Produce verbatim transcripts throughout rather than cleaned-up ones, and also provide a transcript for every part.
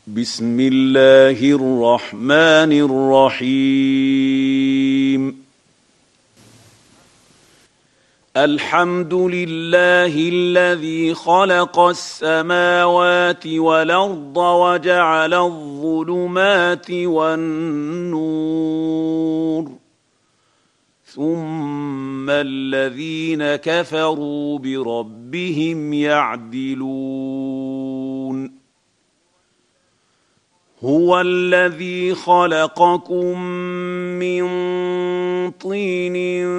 بسم الله الرحمن الرحيم. الحمد لله الذي خلق السماوات والأرض وجعل الظلمات والنور، ثم الذين كفروا بربهم يعدلون. هو الذي خلقكم من طين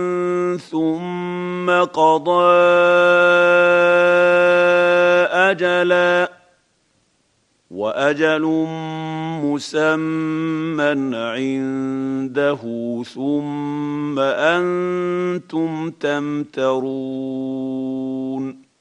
ثم قضى أجلا وأجل مسمى عنده ثم أنتم تمترون.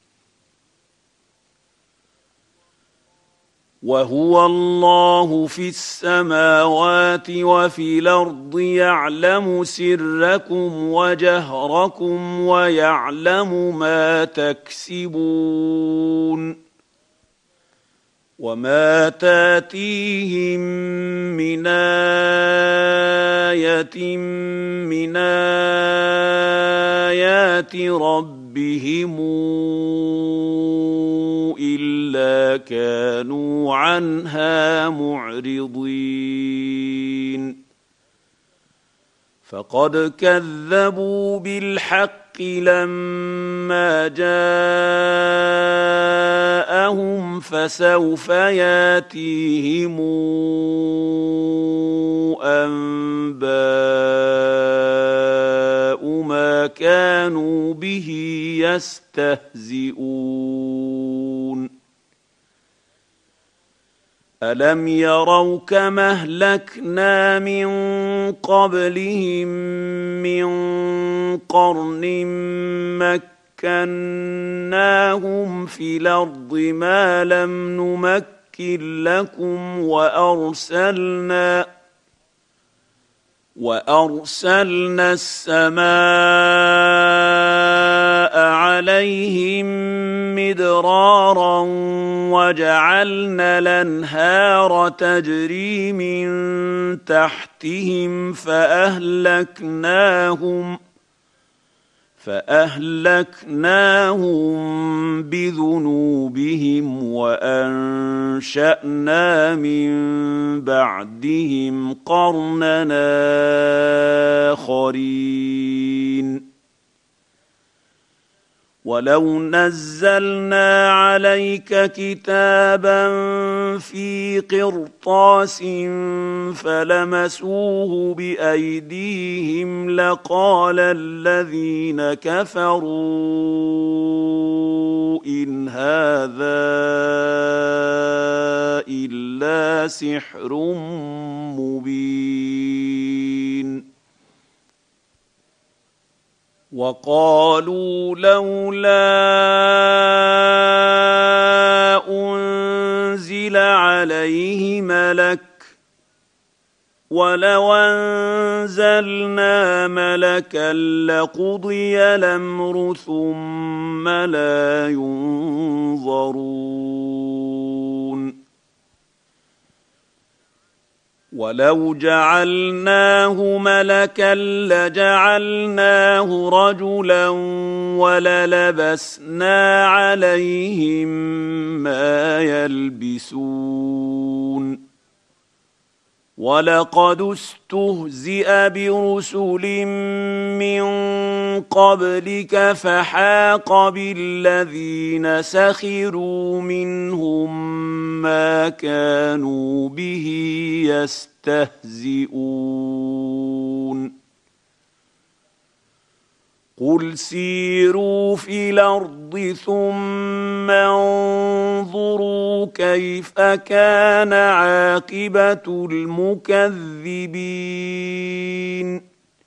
وهو الله في السماوات وفي الأرض يعلم سركم وجهركم ويعلم ما تكسبون. وما تاتيهم من آية من آيات ربهم إلا كانوا عنها معرضين. فقد كذبوا بالحق لما جاءهم فسوف ياتيهم أنباء ما كانوا به يستهزئون. ألم يروا كما أهلكنا من قبلهم من قرن مكناهم في الأرض ما لم نمكن لكم وأرسلنا وأرسلنا السماء عليهم مدرارا وجعلنا الأنهار تجري من تحتهم فأهلكناهم فأهلكناهم بذنوبهم وأنشأنا من بعدهم قرننا آخرين. ولو نزلنا عليك كتابا في قرطاس فلمسوه بأيديهم لقال الذين كفروا إن هذا إلا سحر مبين. وقالوا لولا أنزل عليه ملك ولو أنزلنا ملكا لقضي الأمر ثم لا ينظرون. ولو جعلناه ملكا لجعلناه رجلا وللبسنا عليهم ما يلبسون. ولقد استهزئ برسل من قبلك فحاق بالذين سخروا منهم ما كانوا به يستهزئون. قل سيروا في الأرض ثم انظروا كيف كان عاقبة المكذبين.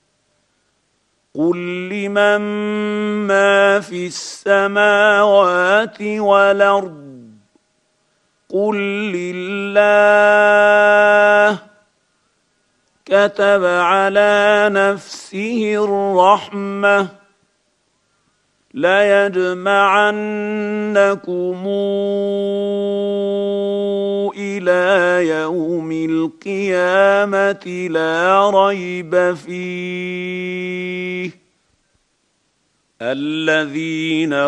قل لمن ما في السماوات والأرض قل لله كتب على نفسه الرحمة ليجمعنكم إلى يوم القيامة لا ريب فيه الذين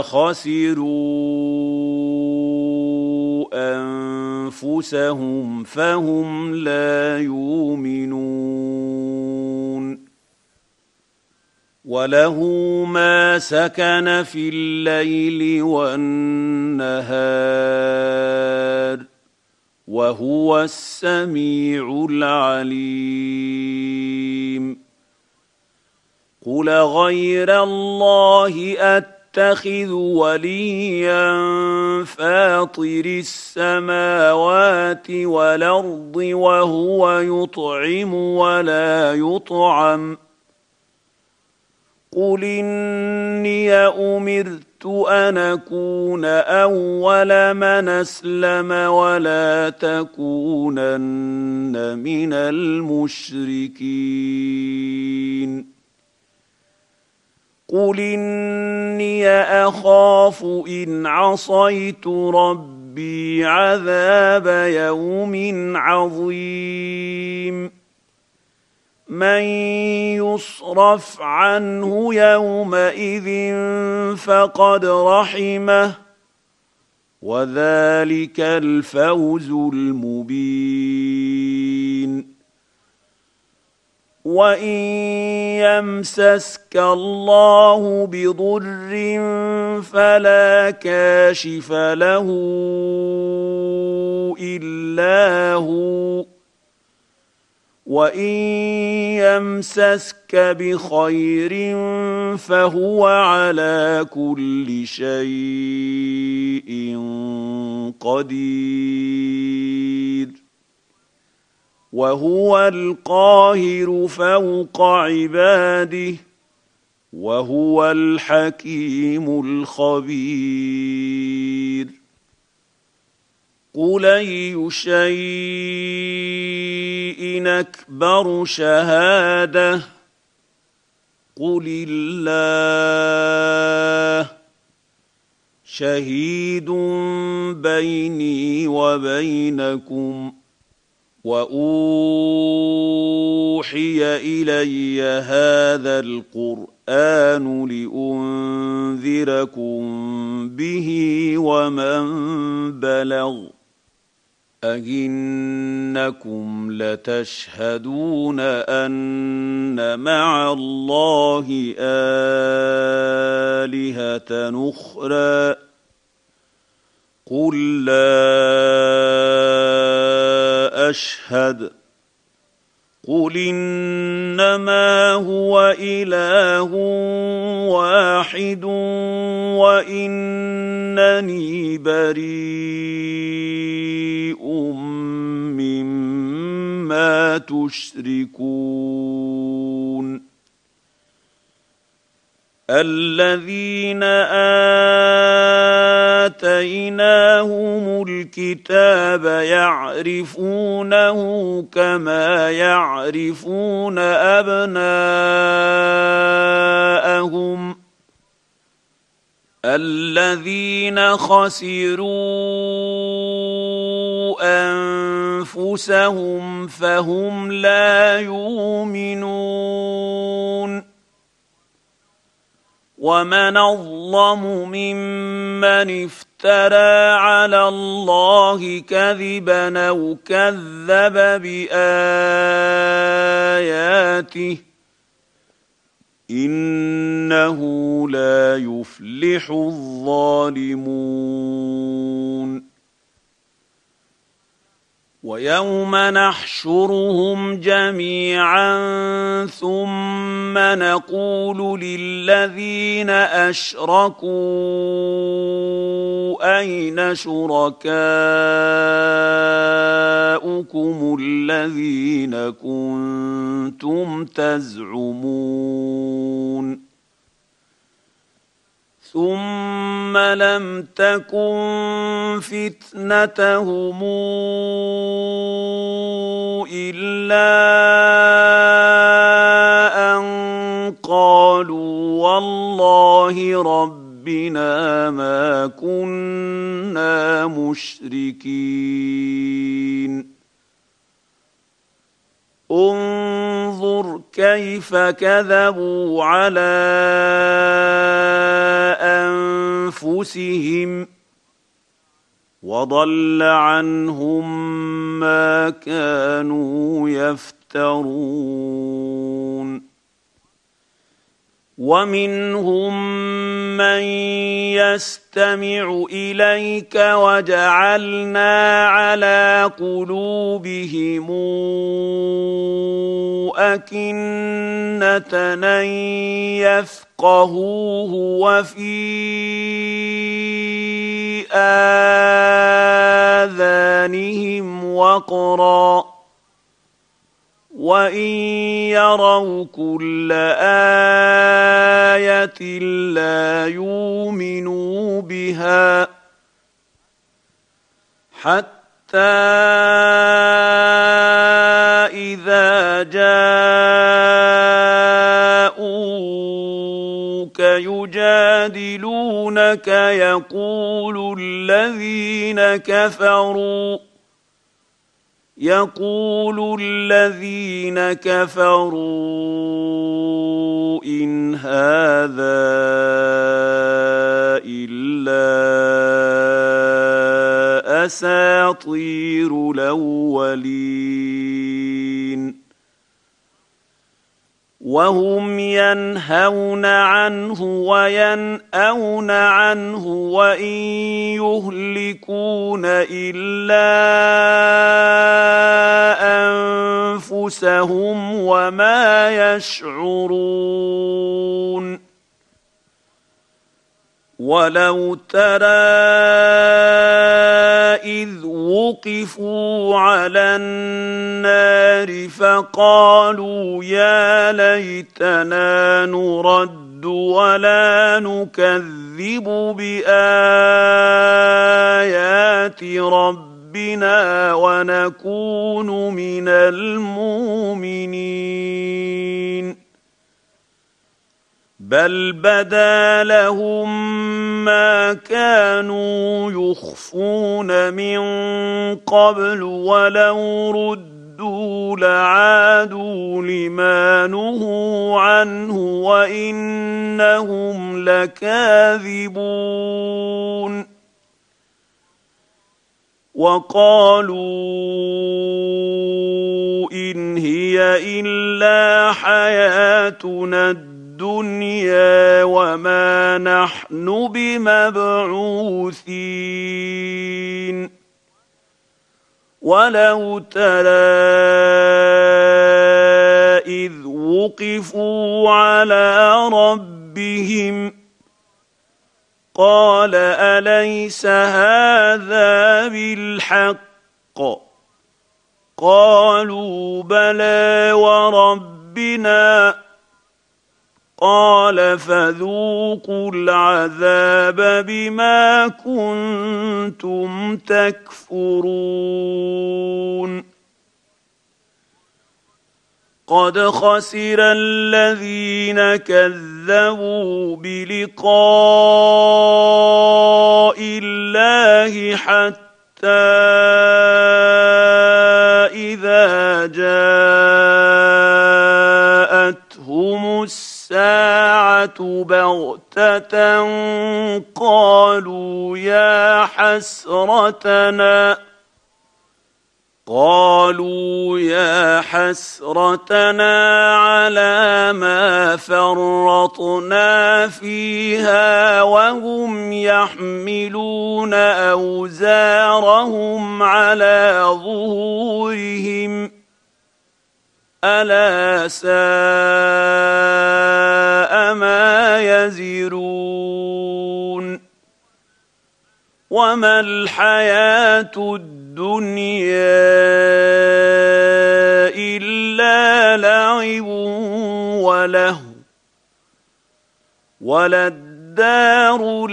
خسروا أنفسهم فهم لا يؤمنون وله ما سكن في الليل والنهار وهو السميع العليم قل غير الله أتخذ وليا فاطر السماوات والأرض وهو يطعم ولا يطعم قل إني أمرت أن أكون أول من أسلم ولا تكونن من المشركين قل إني أخاف إن عصيت ربي عذاب يوم عظيم من يصرف عنه يومئذ فقد رحمه وذلك الفوز المبين وإن يمسسك الله بضر فلا كاشف له إلا هو وإن يمسسك بخير فهو على كل شيء قدير وهو القاهر فوق عباده وهو الحكيم الخبير قل أي شيء أكبر شهادة قل الله شهيد بيني وبينكم وأوحي إلي هذا القرآن لأنذركم به ومن بلغ أئنكم لتشهدون أن مع الله آلهة أخرى قل لا أشهد قل إنما هو إله واحد وإنني بريء مما تشركون الذين آتيناهم الكتاب يعرفونه كما يعرفون أبناءهم الذين خسروا أنفسهم فهم لا يؤمنون ومن أظلم ممن افترى على الله كذبا أو كذب بآياته إنه لا يفلح الظالمون ويوم نحشرهم جميعا ثم نقول للذين أشركوا أين شركاؤكم الذين كنتم تزعمون ثم لم تكن فتنتهم إلا أن قالوا والله ربنا ما كنا مشركين انظر كيف كذبوا على انفسهم وضل عنهم ما كانوا يفترون ومنهم من يستمع إليك وجعلنا على قلوبهم أكنة أن يفقهوه وفي آذانهم وقرا وإن يروا كل آية لا يؤمنوا بها حتى إذا جاءوك يجادلونك يقول الذين كفروا يقول الذين كفروا إن هذا إلا أساطير الأولين وهم ينهون عنه وينأون عنه وإن يهلكون إلا أنفسهم وما يشعرون ولو ترى إذ وقفوا على النار فقالوا يا ليتنا نرد ولا نكذب بآيات ربنا ونكون من المؤمنين بل بدا لهم ما كانوا يخفون من قبل ولو ردوا لعادوا لما نهوا عنه وإنهم لكاذبون وقالوا إن هي إلا حياتنا الدنيا الدنيا وما نحن بمبعوثين ولو ترى إذ وقفوا على ربهم قال أليس هذا بالحق قالوا بلى وربنا قال فذوقوا العذاب بما كنتم تكفرون قد خسر الذين كذبوا بلقاء الله حتى إذا جاءتهم الساعة بغتة قالوا يا حسرتنا قالوا يا حسرتنا على ما فرطنا فيها وهم يحملون أوزارهم على ظهورهم ألا ساء ما يزرون وما الحياة الدنيا إلا لعب ولهو وللدار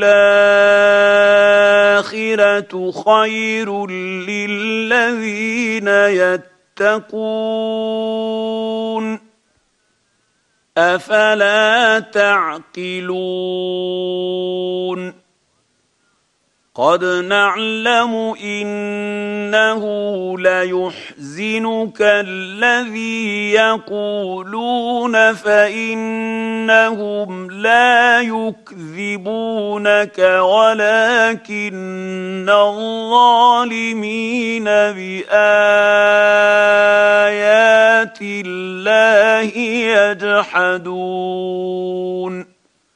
الآخرة خير للذين يتقون أفلا تعقلون قد نعلم إنه ليحزنك الذي يقولون فإنهم لا يكذبونك ولكن الظالمين بآيات الله يجحدون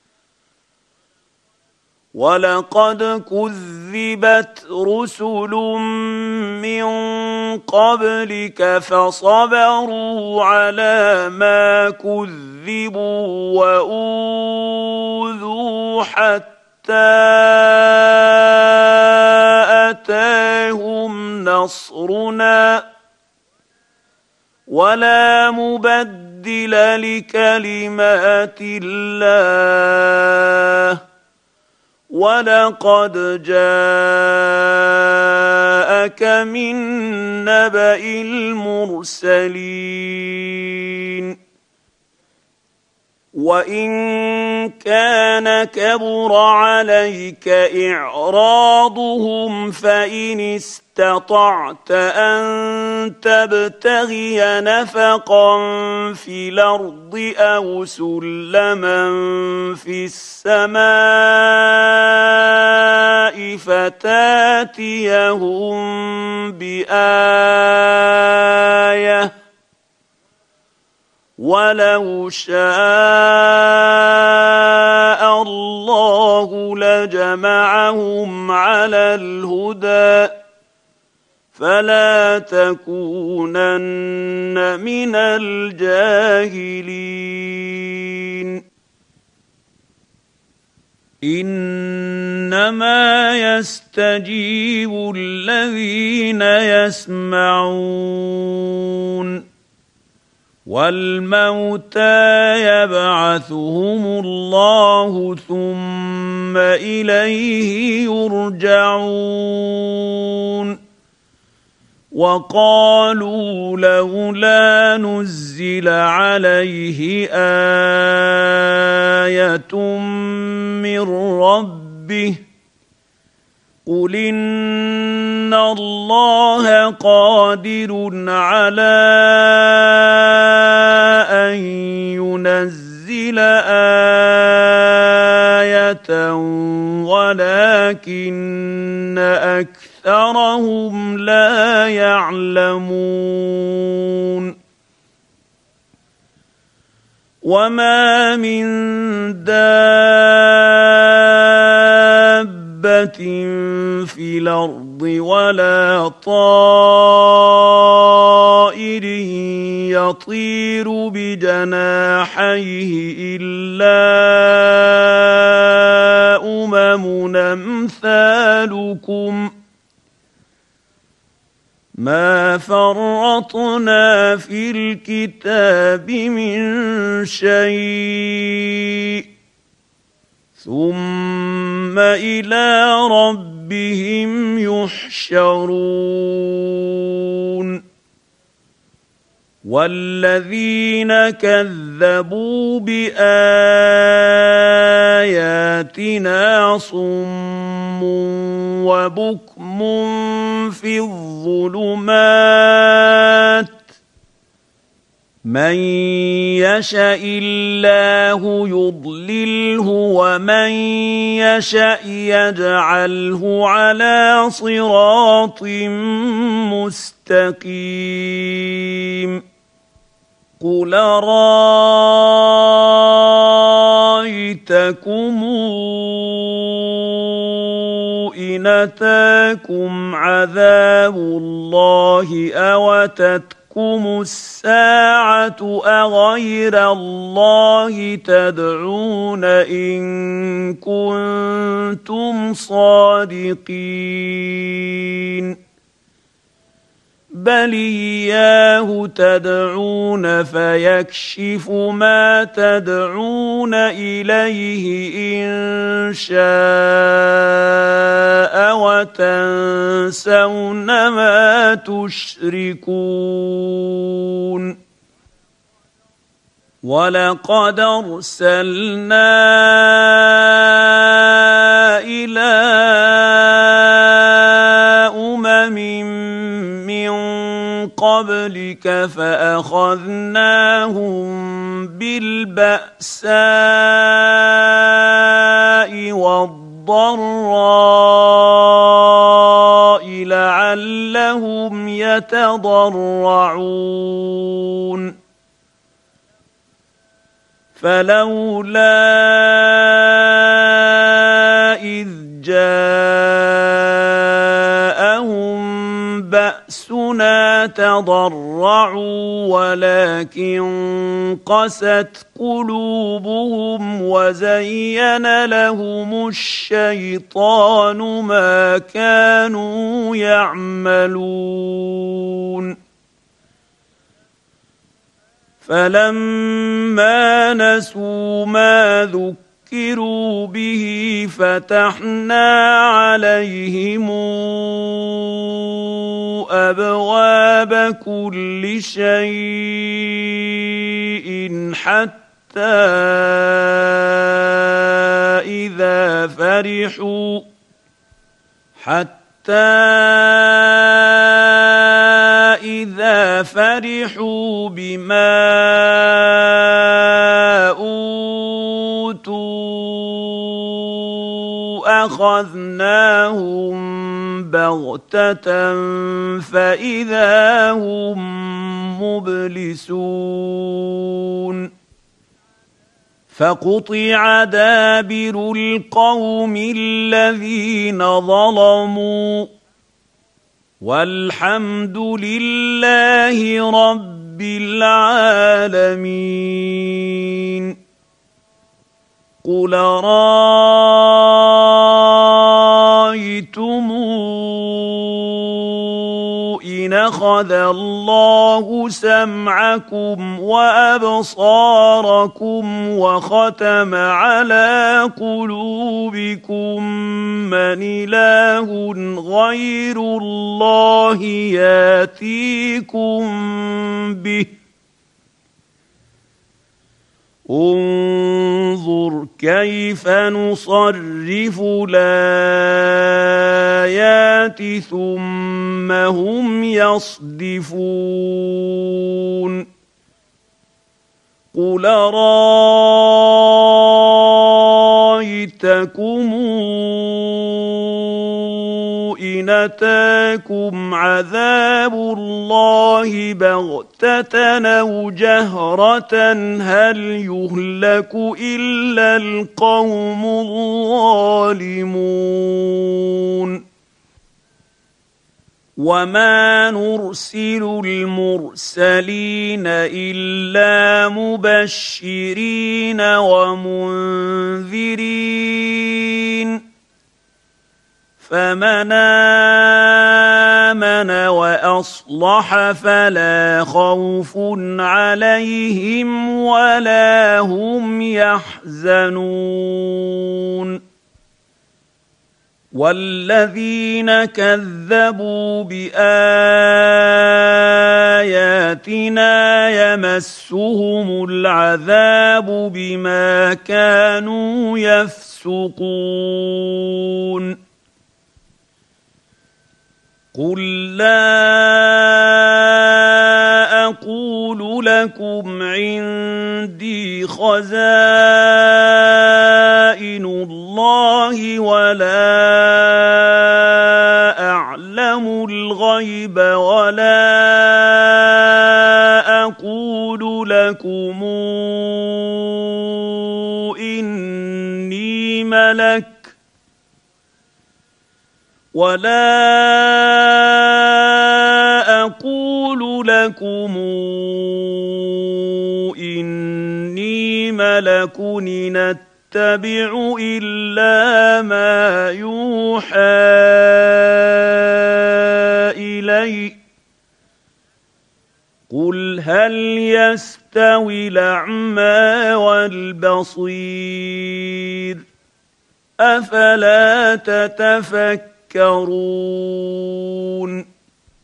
ولقد كذبت رسل من قبلك فصبروا على ما كذبوا وأوذوا حتى أتاهم نصرنا ولا مبدل لكلمات الله ولقد جاءك من نبأ المرسلين وإن كان كبر عليك إعراضهم فإن استطعت أن تبتغي نفقا في الأرض أو سلما في السماء فتاتيهم بآية ولو شاء الله لجمعهم على الهدى فلا تكونن من الجاهلين إنما يستجيب الذين يسمعون والموتى يبعثهم الله ثم إليه يرجعون وقالوا لولا نزل عليه آية من ربه قل إن الله قادر على أن ينزل آية ولكن أكثرهم لا يعلمون وما من دابة في الأرض ولا طائر يطير بجناحيه إلا أمم أمثالكم ما فرطنا في الكتاب من شيء ثم إلى ربهم يحشرون والذين كذبوا بآياتنا صم وبكم في الظلمات من يشاء الله يضلله ومن يشاء يجعله على صراط مستقيم قل رأيتكم إن أتاكم عذاب الله أو أتتكم الساعة أغير الله تدعون إن كنتم صادقين بل إياه تدعون فيكشف ما تدعون إليه إن شاء وتنسون ما تشركون ولقد أرسلنا إلى قبلك فأخذناهم بالبأساء والضراء لعلهم يتضرعون فلولا إذ جاءهم بأسنا تضرعوا ولكن قست قلوبهم وزين لهم الشيطان ما كانوا يعملون فلما نسوا ما ذكروا به فتحنا عليهم أبواب كل شيء حتى إذا فرحوا حتى إذا فرحوا بما أوتوا أخذناهم بغتة فإذا هم مبلسون فقطع دابر القوم الذين ظلموا والحمد لله رب العالمين قل رأيتم إن أخذ الله سمعكم وأبصاركم وختم على قلوبكم من إله غير الله ياتيكم به انظر كيف نصرف الآيات ثم هم يصدفون قل رأيتكم إن أتاكم عذاب الله بغتة أو جهرة هل يهلك إلا القوم الظالمون وما نرسل المرسلين إلا مبشرين ومنذرين فمن آمن وأصلح فلا خوف عليهم ولا هم يحزنون والذين كذبوا بآياتنا يمسهم العذاب بما كانوا يفسقون قل لا أقول لكم عندي خزائن الله ولا أعلم الغيب ولا أقول لكم إني ملك ولا أقول لكم إني ملك إن أتبع إلا ما يوحى إلي قل هل يستوي الأعمى والبصير أفلا تتفكرون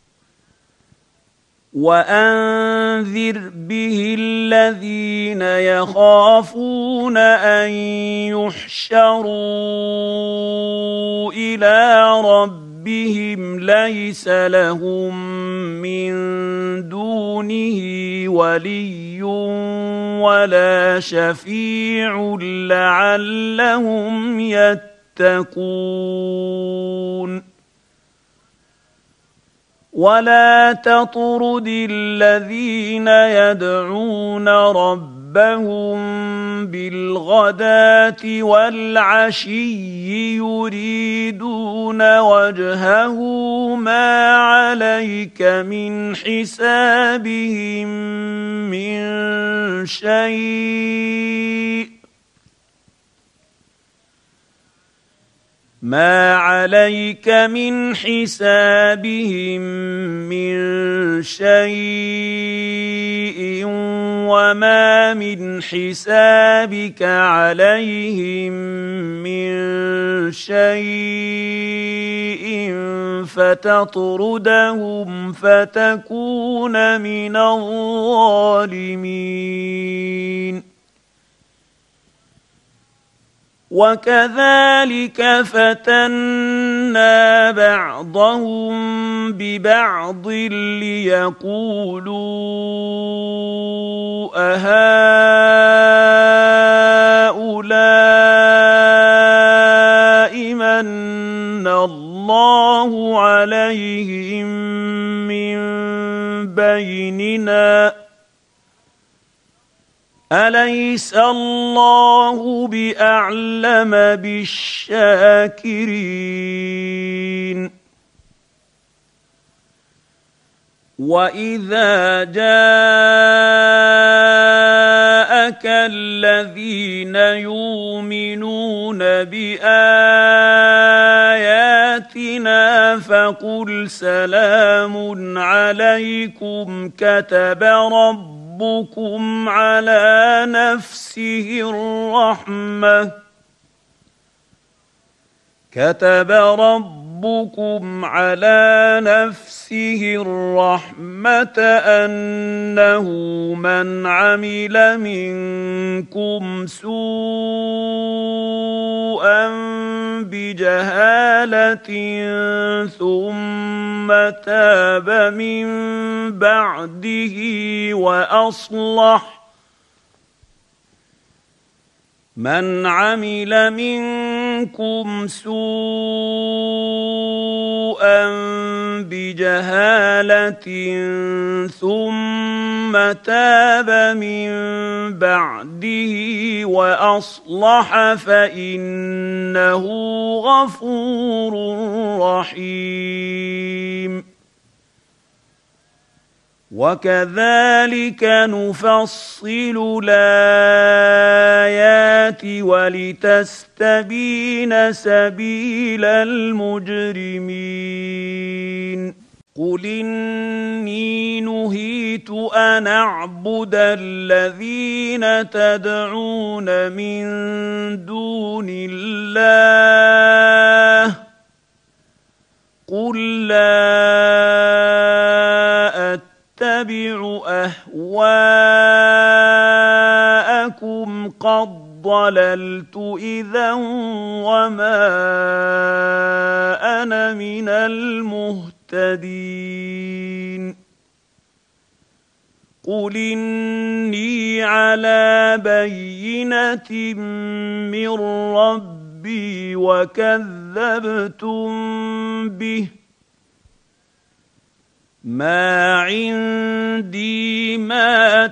وأنذر به الذين يخافون أن يحشروا إلى ربهم ربهم ليس لهم من دونه ولي ولا شفيع لعلهم يتقون ولا تطرد الذين يدعون ربهم بالغداة والعشي يريدون وجهه ما عليك من حسابهم من شيء ما عليك من حسابهم من شيء وما من حسابك عليهم من شيء فتطردهم فتكون من الظالمين وكذلك فتنا بعضهم ببعض ليقولوا أهؤلاء من الله عليهم من بيننا أليس الله بأعلم بالشاكرين وإذا جاءك الذين يؤمنون بآياتنا فقل سلام عليكم كتب ربكم ربكم على نفسه الرحمة كتب ربكم على نفسه الرحمة أنه من عمل منكم سوءا بجهالة ثم تاب من بعده وأصلح من عمل منكم سوءا بجهالة ثم تاب من بعده وأصلح فإنه غفور رحيم وكذلك نفصل الآيات ولتستبين سبيل المجرمين قل إني نهيت أن أعبد الذين تدعون من دون الله قل لا أتبع أهواءكم قد ضللت إذا وما أنا من المهتدين قل إني على بينة من ربي وكذبتم به ما عندي ما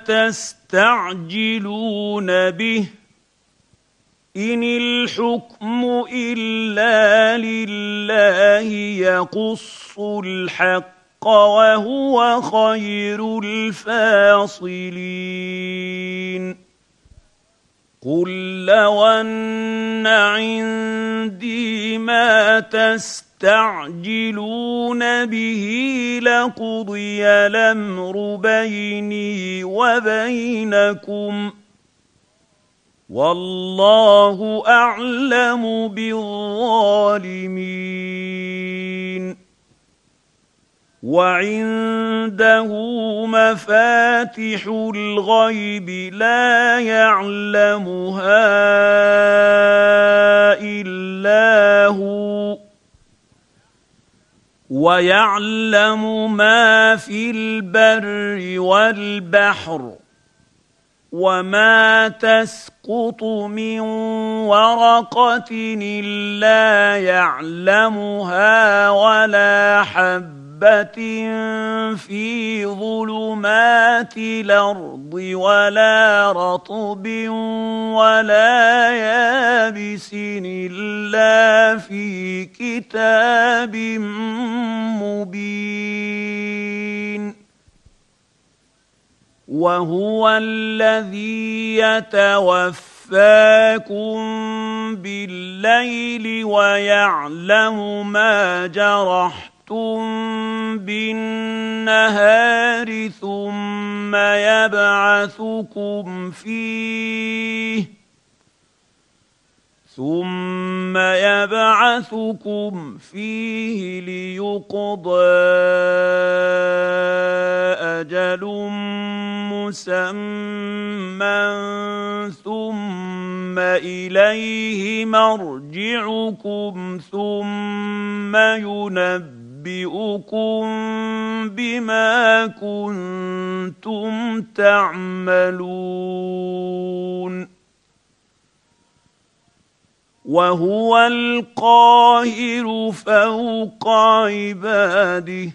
تستعجلون به إن الحكم إلا لله يقص الحق وهو خير الفاصلين قل لو أن عندي ما تستعجلون به لقضي الأمر بيني وبينكم والله أعلم بالظالمين وعنده مفاتح الغيب لا يعلمها إلا هو ويعلم ما في البر والبحر وما تسقط من ورقة إلا يعلمها ولا حبة في ظلمات الأرض ولا رطب ولا يابس إلا في كتاب مبين وهو الذي يتوفاكم بالليل ويعلم ما جرحتم بالنهار ثم يبعثكم فيه ثم يبعثكم فيه ليقضى أجل مسمى ثم إليه مرجعكم ثم ينبئكم بما كنتم تعملون وهو القاهر فوق عباده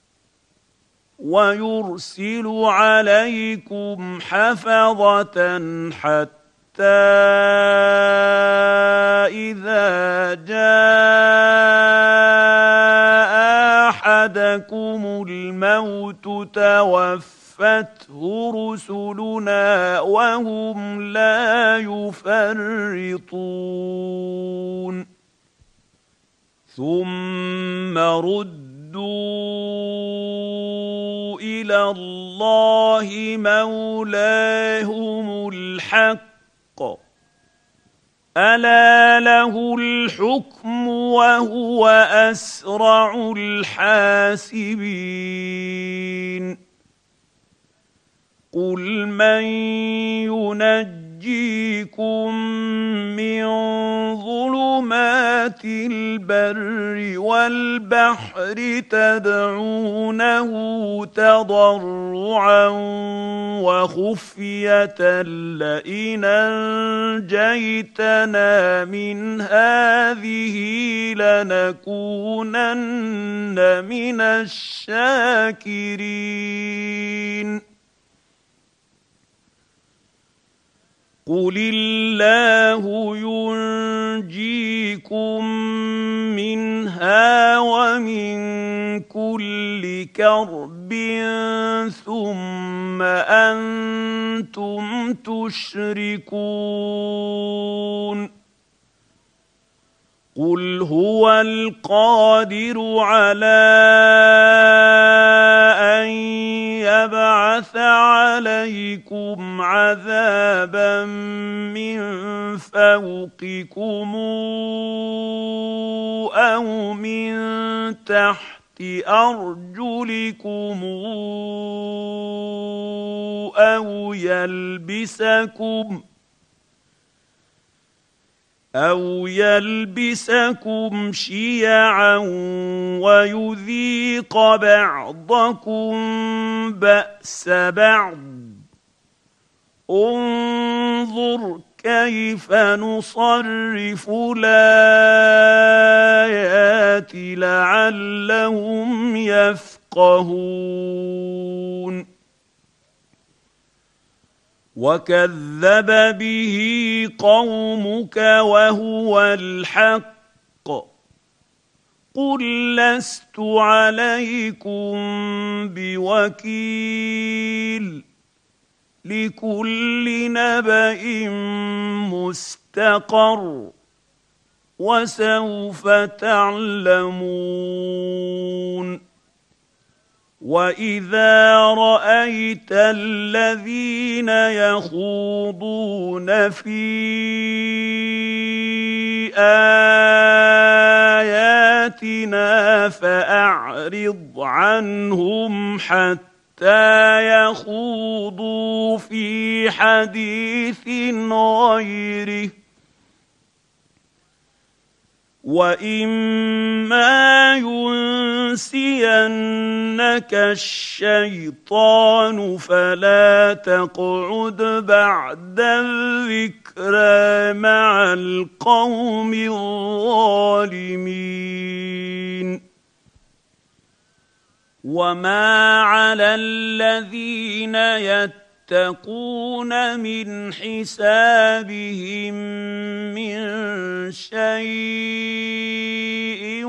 ويرسل عليكم حفظة حتى إذا جاء أحدكم الموت توفته رسلنا وهم لا يفرطون ثم ردوا إلى الله مولاهم الحق ألا له الحكم وهو أسرع الحاسبين قل من ينجيكم من ظلمات البر والبحر تدعونه تضرعا وخفية لئن أنجيتنا من هذه لنكونن من الشاكرين قل الله ينجيكم منها ومن كل كرب ثم أنتم تشركون قل هو القادر على أن يبعث عليكم عذابا من فوقكم أو من تحت أرجلكم أو يلبسكم أو يلبسكم شيعا ويذيق بعضكم بأس بعض انظر كيف نصرف الآيات لعلهم يفقهون وكذب به قومك وهو الحق قل لست عليكم بوكيل لكل نبأ مستقر وسوف تعلمون وإذا رأيت الذين يخوضون في آياتنا فأعرض عنهم حتى يخوضوا في حديث غيره وإما ينسينك الشيطان فلا تقعد بعد الذكرى مع القوم الظالمين وما على الذين يتقون من حسابهم من شيء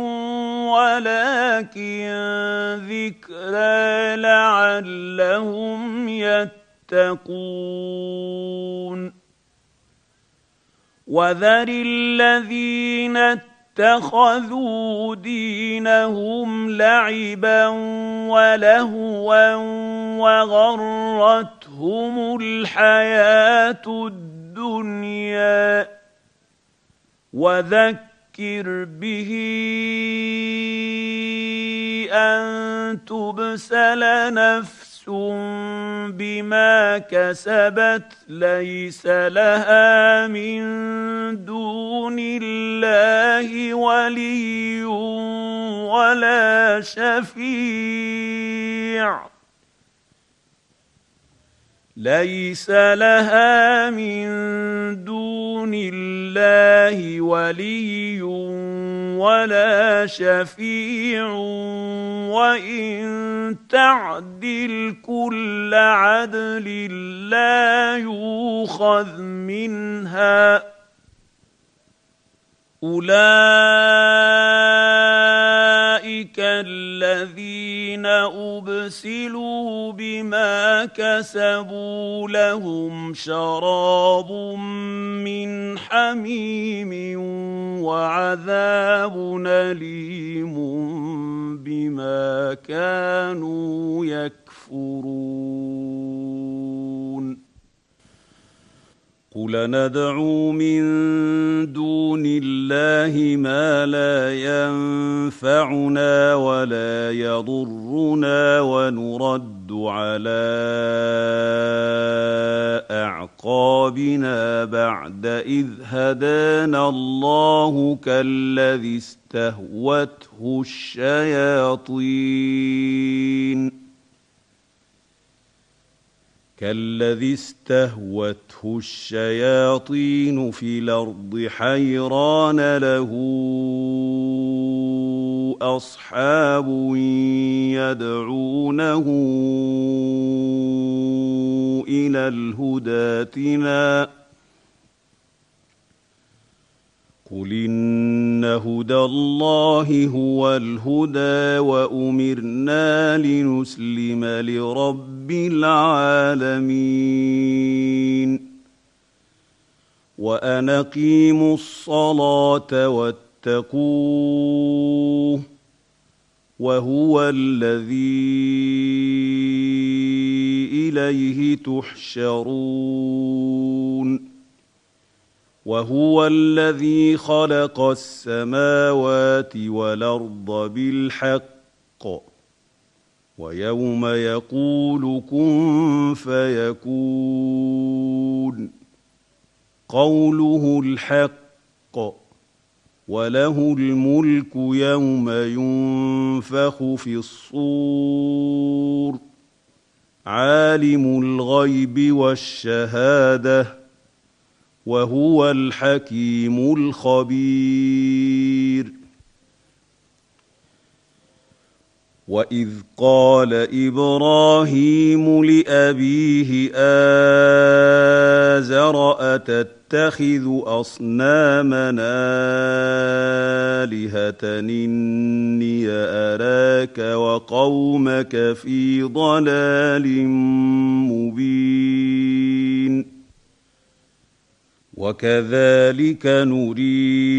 ولكن ذكرى لعلهم يتقون وذر الذين اتخذوا دينهم لعبا ولهوا وغرتهم الحياة الدنيا وذكر به أن تبسل نفس بما كسبت ليس لها من دون الله ولي ولا شفيع ليس لها من دون الله ولي ولا شفيع وإن تعدل كل عدل لا يؤخذ منها أولئك الذين أبسلوا بما كسبوا لهم شراب من حميم وعذاب أليم بما كانوا يكفرون قل ندعو من دون الله ما لا ينفعنا ولا يضرنا ونرد على أعقابنا بعد إذ هدانا الله كالذي استهوته الشياطين كالذي استهوته الشياطين في الأرض حيران له أصحاب يدعونه إلى الهدى ائتنا قل إن هدى الله هو الهدى وأمرنا لنسلم لرب العالمين وأن أقيموا الصلاة واتقوه وهو الذي إليه تحشرون وهو الذي خلق السماوات والأرض بالحق ويوم يقول كن فيكون قوله الحق وله الملك يوم ينفخ في الصور عالم الغيب والشهادة وهو الحكيم الخبير وإذ قال إبراهيم لأبيه آزر أتتخذ أصنامنا آلهة إني أراك وقومك في ضلال مبين وكذلك نري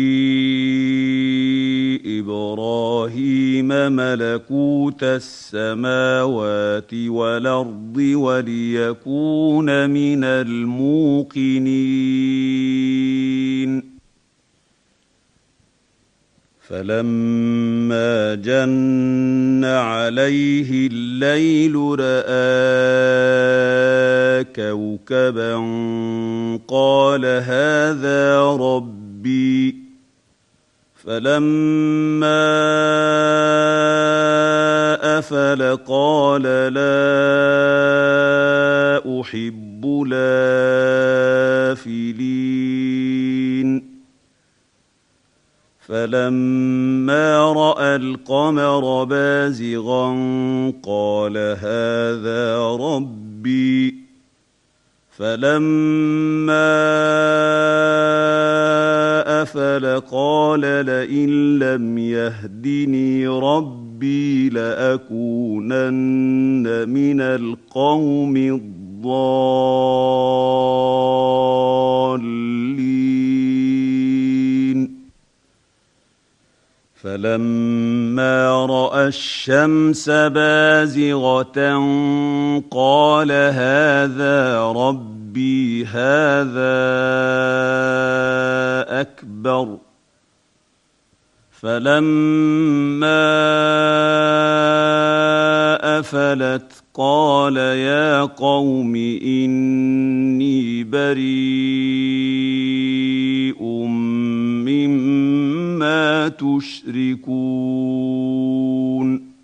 إبراهيم ملكوت السماوات والأرض وليكون من الموقنين فلما جن عليه الليل رأى كوكبا قال هذا ربي فلما أفل قال لا أحب الآفلين فلما رأى القمر بازغا قال هذا ربي فلما أفل قال لئن لم يهدني ربي لأكونن من القوم الضالين فلما رأى الشمس بازغة قال هذا ربي هذا أكبر فلما أفلت قال يا قوم إني بريء مما تشركون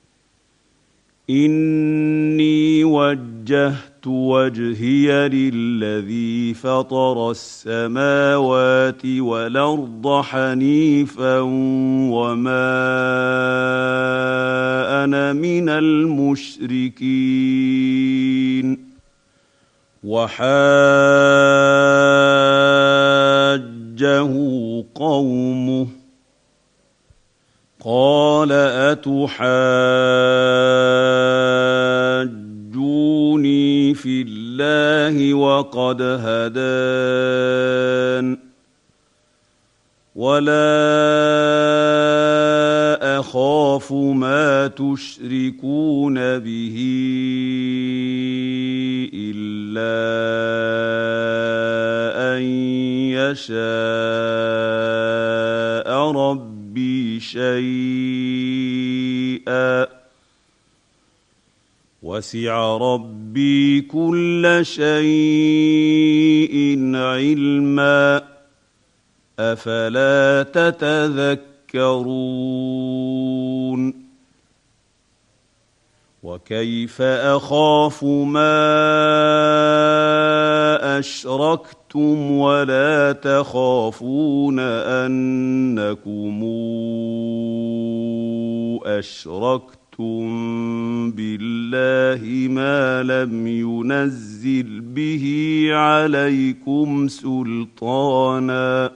إني وجهت وجهي للذي فطر السماوات والأرض حنيفا وما أنا من المشركين وحاجه قومه قال أتحاجوني في الله وقد هدان ولا أخاف ما تشركون به إلا أن يشاء ربي شيئا وسع ربي كل شيء علما أفلا تتذكرون وكيف أخاف ما أشركتم ولا تخافون أنكم أشركتم بالله ما لم ينزل به عليكم سلطانا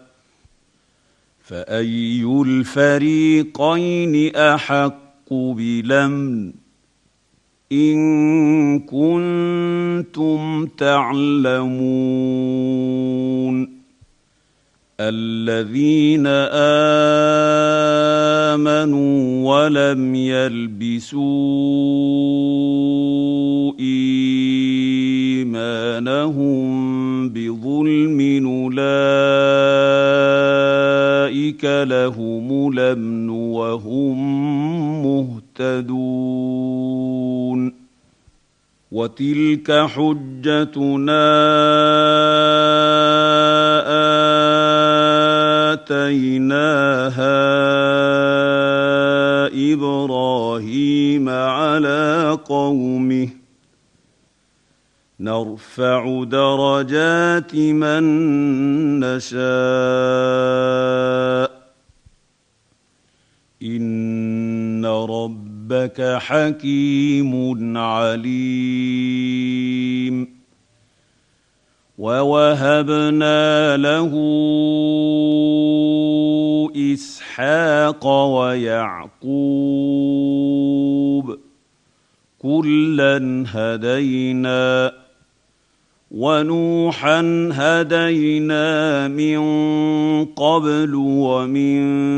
فأي الفريقين أحق بالأمن إن كنتم تعلمون الذين آمنوا ولم يلبسوا إيمانهم بظلم أولئك لهم الأمن وهم مهتدون وتلك حجتنا آتيناها إبراهيم على قومه نرفع درجات من نشاء إن ربك حكيم عليم ووهبنا له إسحاق ويعقوب كلا هدينا ونوحا هدينا من قبل ومن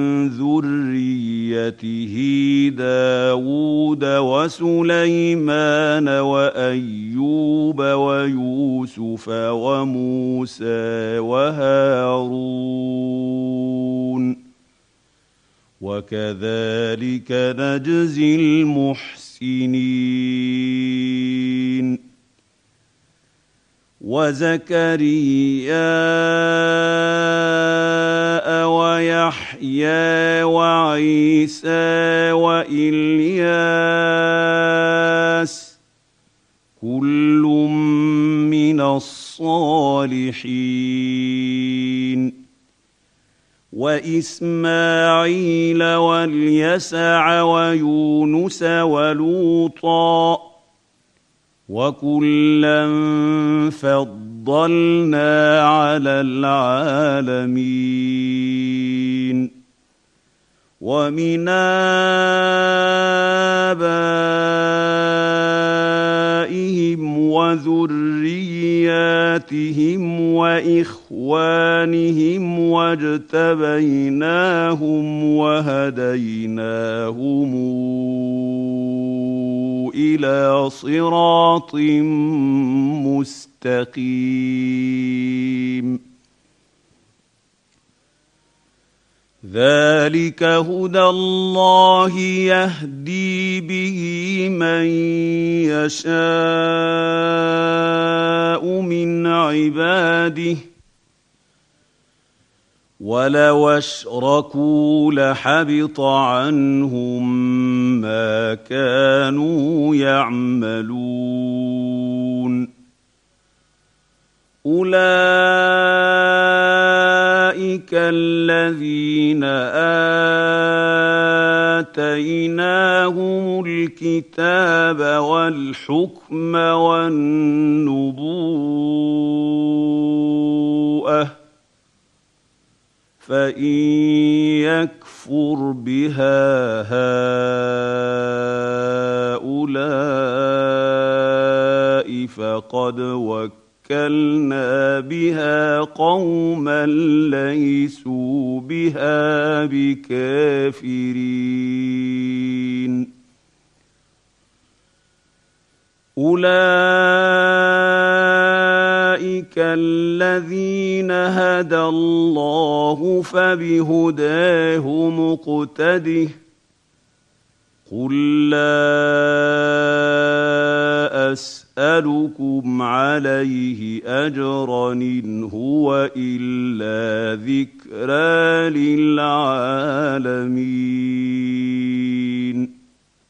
ذريته داود وسليمان وأيوب ويوسف وموسى وهارون وكذلك نجزي المحسنين وزكريا ويحيى وعيسى وإلياس كل من الصالحين وإسماعيل واليسع ويونس ولوطا وكلا فضلنا على العالمين ومن آبائهم وذرياتهم وإخوانهم واجتبيناهم وهديناهم إلى صراط مستقيم ذلك هدى الله يهدي به من يشاء من عباده ولو أشركوا لحبط عنهم ما كانوا يعملون أولئك الذين آتيناهم الكتاب والحكم والنبوءة فإن يكفر بها هؤلاء فقد وكلنا بها قوما ليسوا بها بكافرين أولئك الذين هدى الله فبهداه مقتده قل لا أسألكم عليه أجرا إن هو إلا ذكرى للعالمين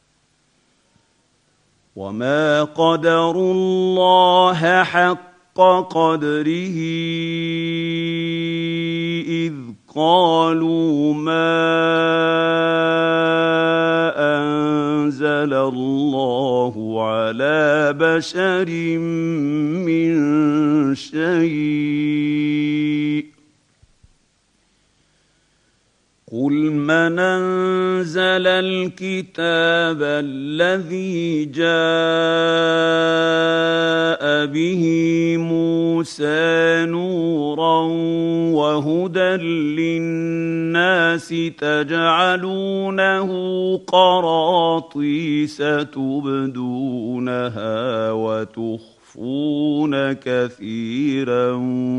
وما قدروا الله حق قدره إذ قالوا ما أنزل الله على بشر من شيء قل من أنزل الكتاب الذي جاء به موسى نورا وهدى للناس تجعلونه قراطيس تبدونها وتخفون كثيرا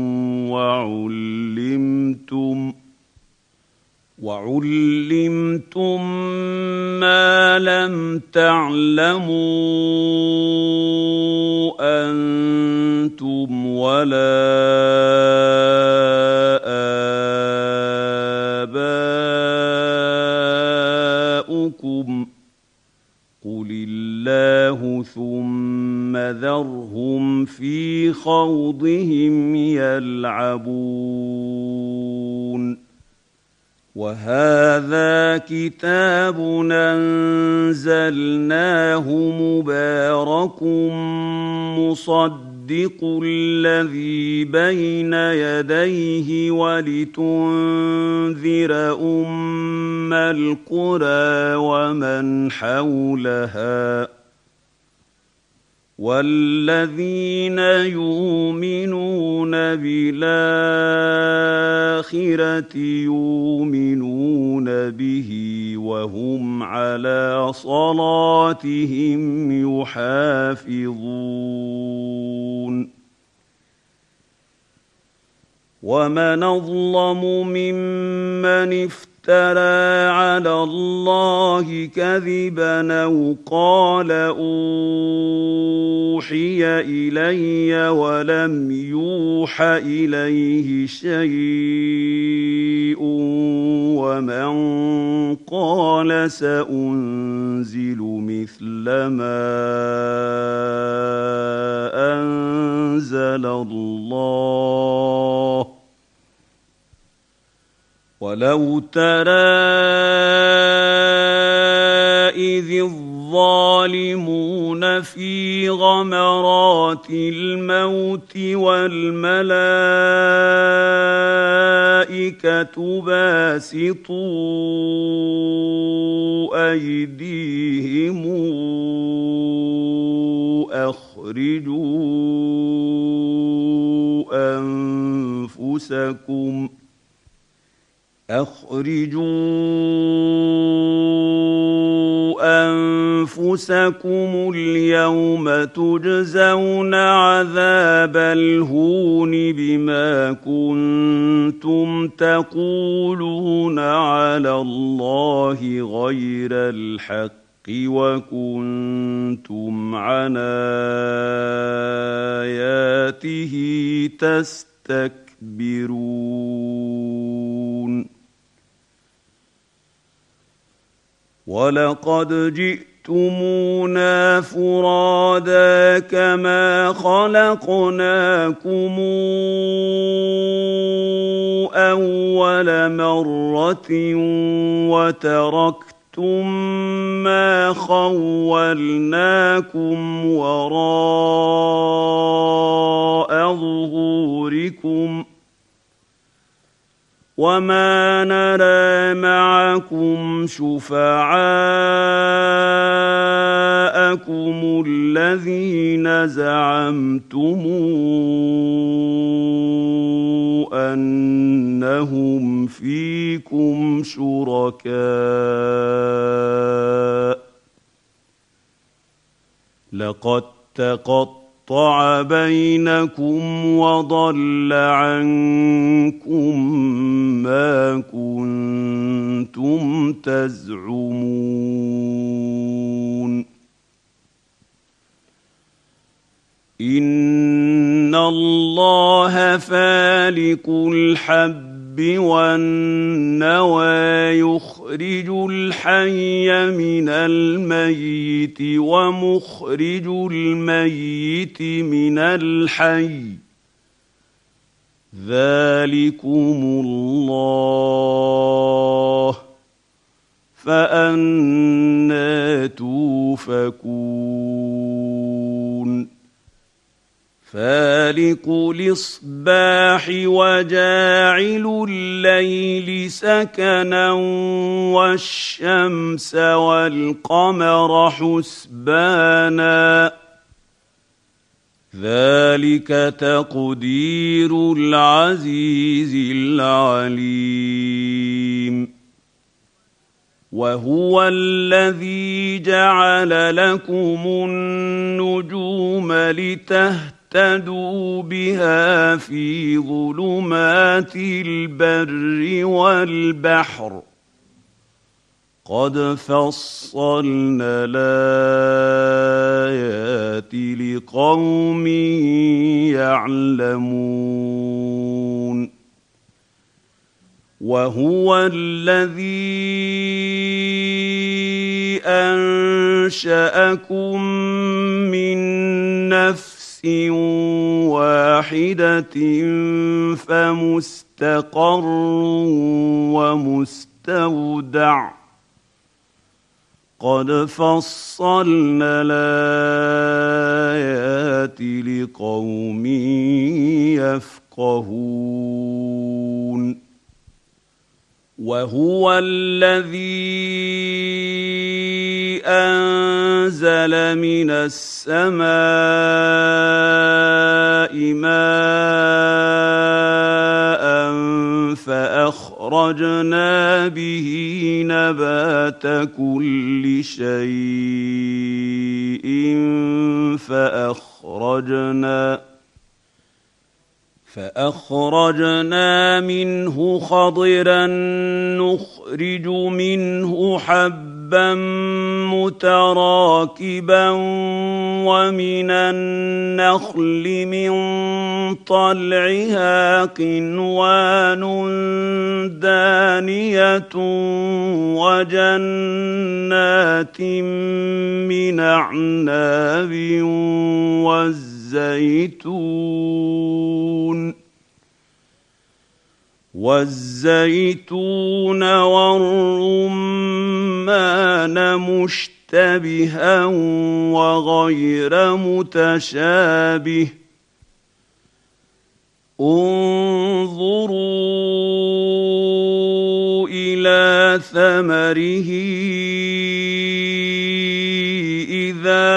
وعلمتم وعلمتم ما لم تعلموا أنتم ولا آباؤكم قل الله ثم ذرهم في خوضهم يلعبون وهذا كتاب أنزلناه مبارك مصدق الذي بين يديه ولتنذر أم القرى ومن حولها والذين يؤمنون بالآخرة يؤمنون به وهم على صلاتهم يحافظون ومن أظلم ممن افترى افترى على الله كذبا أو قال أوحي إلي ولم يوح إليه شيء ومن قال سأنزل مثل ما أنزل الله ولو ترى إذ الظالمون في غمرات الموت والملائكة باسطوا أيديهم أخرجوا أنفسكم أخرجوا أنفسكم اليوم تجزون عذاب الهون بما كنتم تقولون على الله غير الحق وكنتم عن آياته تستكبرون ولقد جئتمونا فرادا كما خلقناكم أول مرة وتركتم ما خولناكم وراء ظهوركم وما نرى معكم شفعاءكم الذين زعمتم أنهم فيكم شركاء لقد تقطع قطع بينكم وضل عنكم ما كنتم تزعمون إن الله فالق الحب والنوى يخرج الحي من الميت ومخرج الميت من الحي ذلكم الله فأنى توفكون فالق الإصباح وجاعل الليل سكنا والشمس والقمر حسبانا ذلك تقدير العزيز العليم وهو الذي جعل لكم النجوم لتهتدوا اهتدوا بها في ظلمات البر والبحر قد فصلنا الآيات لقوم يعلمون وهو الذي أنشأكم من نفس واحدة فمستقر ومستودع قد فصلنا الآيات لقوم يفقهون وهو الذي أنزل من السماء ماء فأخرجنا به نبات كل شيء فأخرجنا فأخرجنا منه خضرا نخرج منه حبا متراكبا ومن النخل من طلعها قنوان دانية وجنات من أعناب والزيتون والزيتون والرمان مشتبها وغير متشابه انظروا إلى ثمره إذا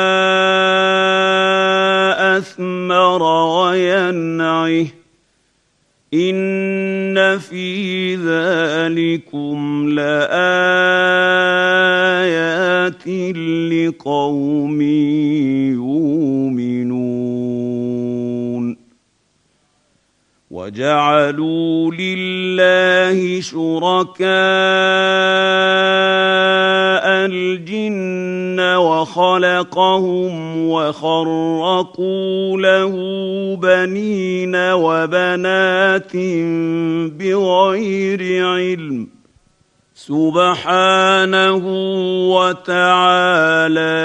أثمر وينعه إن في ذلكم لآيات لقوم يؤمنون وجعلوا لله شركاء الجن وخلقهم وخرقوا له بنين وبنات بغير علم سبحانه وتعالى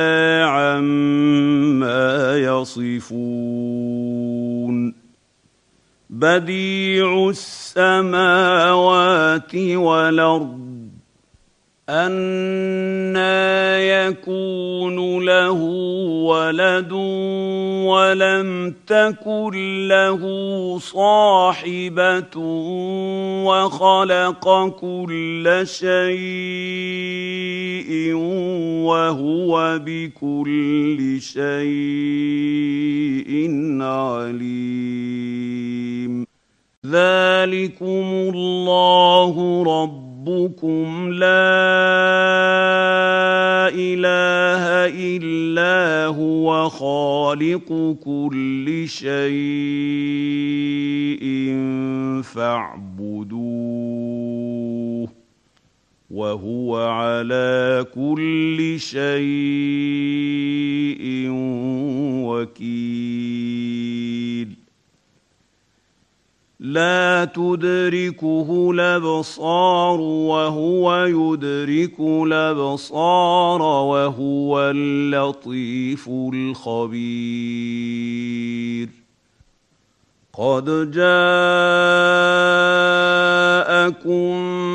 عما يصفون بديع السماوات والأرض أنى يكون له ولد ولم تكن له صاحبة وخلق كل شيء وهو بكل شيء عليم ذلكم الله رب ربكم لا إله إلا هو خالق كل شيء فاعبدوه وهو على كل شيء وكيل لا تدركه الأبصار وهو يدرك الأبصار وهو اللطيف الخبير قد جاءكم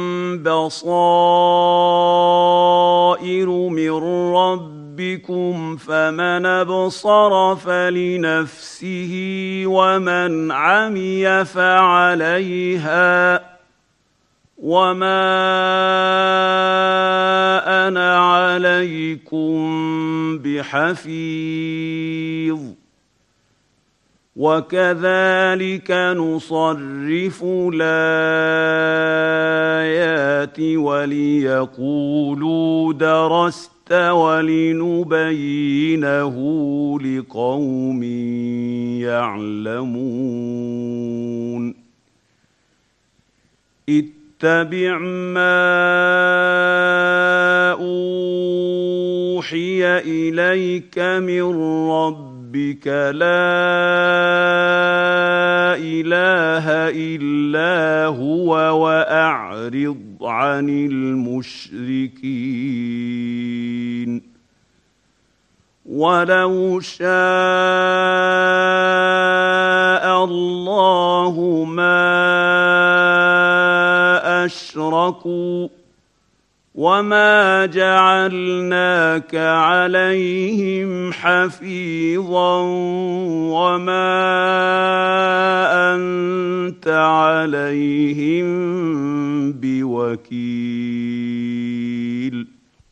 بصائر من ربكم ربكم فمن أبصر فلنفسه ومن عمي فعليها وما أنا عليكم بحفيظ وكذلك نصرف الآيات وليقولوا درست ولنبينه لقوم يعلمون اتبع ما أوحي إليك من ربك لا إله إلا هو وأعرض عن المشركين ولو شاء الله ما أشركوا وما جعلناك عليهم حفيظا وما أنت عليهم بوكيل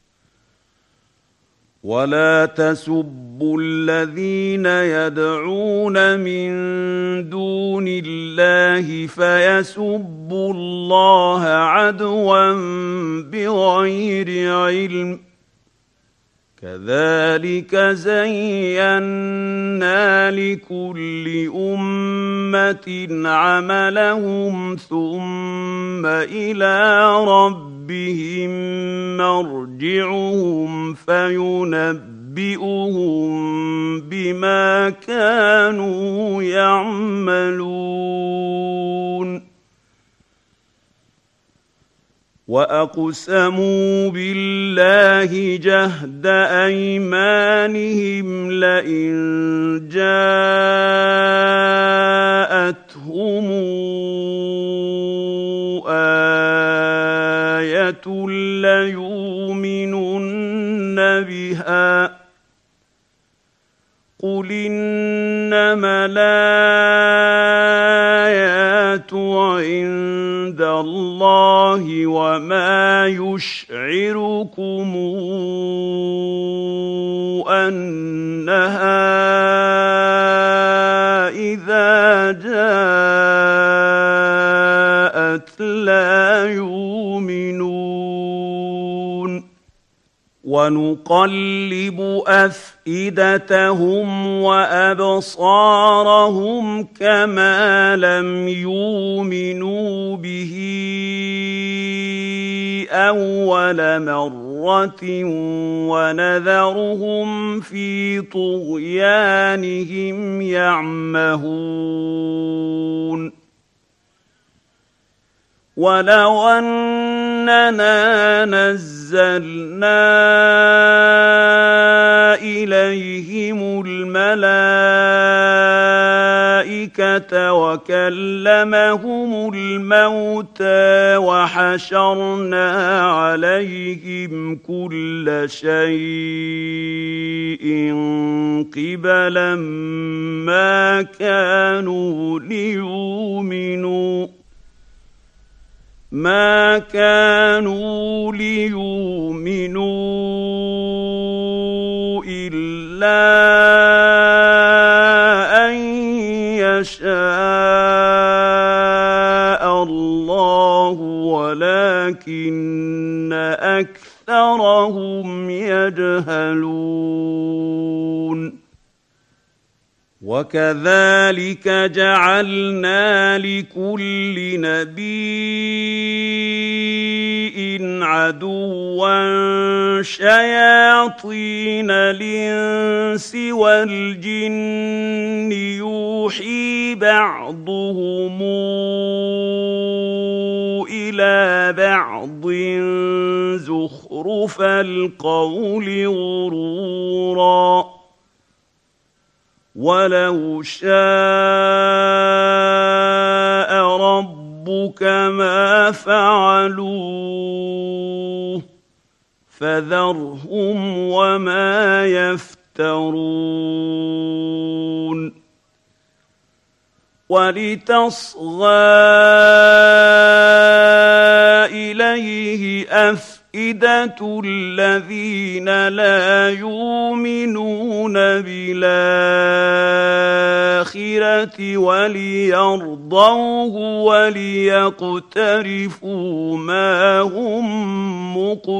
ولا تسبوا الذين يدعون من دون الله فيسبوا الله عدوا بغير علم كذلك زينا لكل أمة عملهم ثم إلى ربهم مرجعهم فينبئهم بما كانوا يعملون وأقسموا بالله جهد أيمانهم لئن جاءتهم آية ليؤمنن بها قل إنما الآيات عند الله وما يشعركم أنها إذا جاءت لا يؤمنون ونقلب أفئدتهم وأبصارهم كما لم يؤمنوا به أول مرة ونذرهم في طغيانهم يعمهون ولو أننا نزلنا إليهم الملائكة وكلمهم الموتى وحشرنا عليهم كل شيء قبلا ما كانوا ليؤمنوا ما كانوا ليؤمنوا إلا أن يشاء الله ولكن أكثرهم يجهلون وكذلك جعلنا لكل نبي عدوا شياطين الإنس والجن يوحي بعضهم إلى بعض زخرف القول غرورا ولو شاء ربك ما فعلوه فذرهم وما يفترون ولتصغى إليه أفئدة الذين لا يؤمنون بالآخرة وليرضوه وليقترفوا ما هم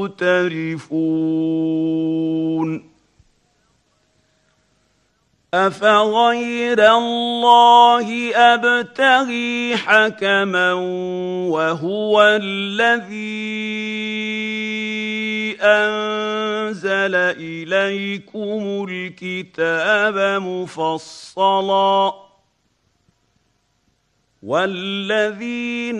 مقترفون أفغير الله أبتغي حكما وهو الذي أنزل إليكم الكتاب مفصلا والذين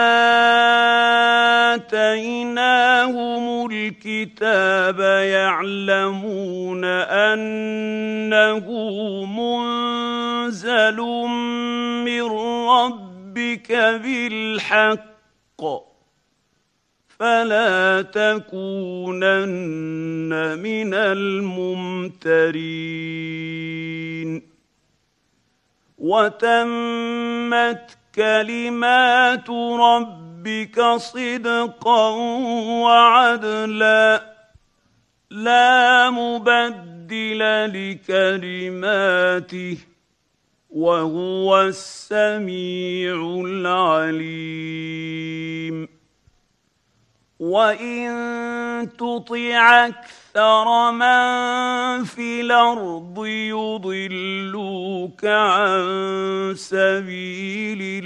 آتيناهم الكتاب يعلمون أنه منزل من ربك بالحق فلا تكونن من الممترين وتمت كلمات ربك صدقا وعدلا لا مبدل لكلماته وهو السميع العليم وإن تطع أكثر من في الأرض يضلوك عن سبيل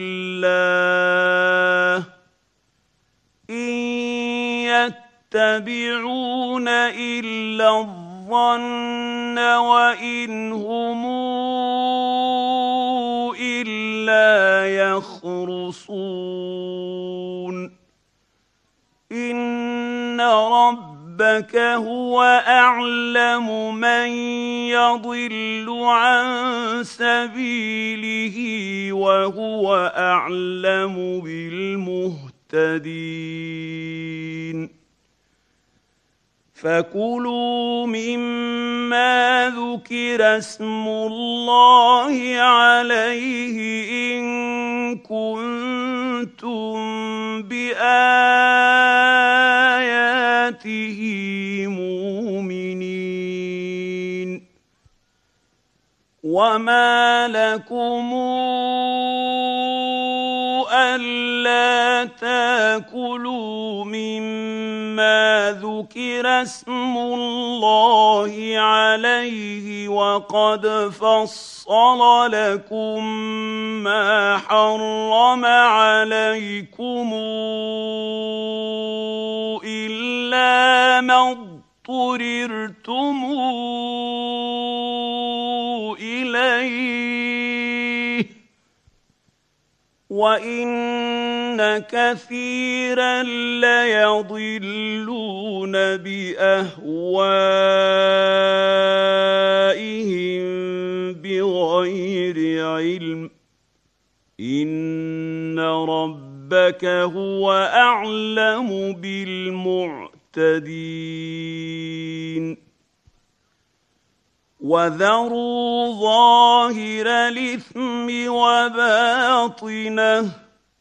الله إن يتبعون إلا الظن وإن هم إلا يخرصون إن ربك هو أعلم من يضل عن سبيله وهو أعلم بالمهتدين فكلوا مما ذكر اسم الله عليه إن كنتم بآياته مؤمنين وما لكم ألا تأكلوا مما ذكر اسم الله عليه وقد فصل لكم ما حرم عليكم إلا ما اضطررتم إليه وإن كثيرا ليضلون بأهوائهم بغير علم إن ربك هو أعلم بالمعتدين وذروا ظاهر الإثم وباطنه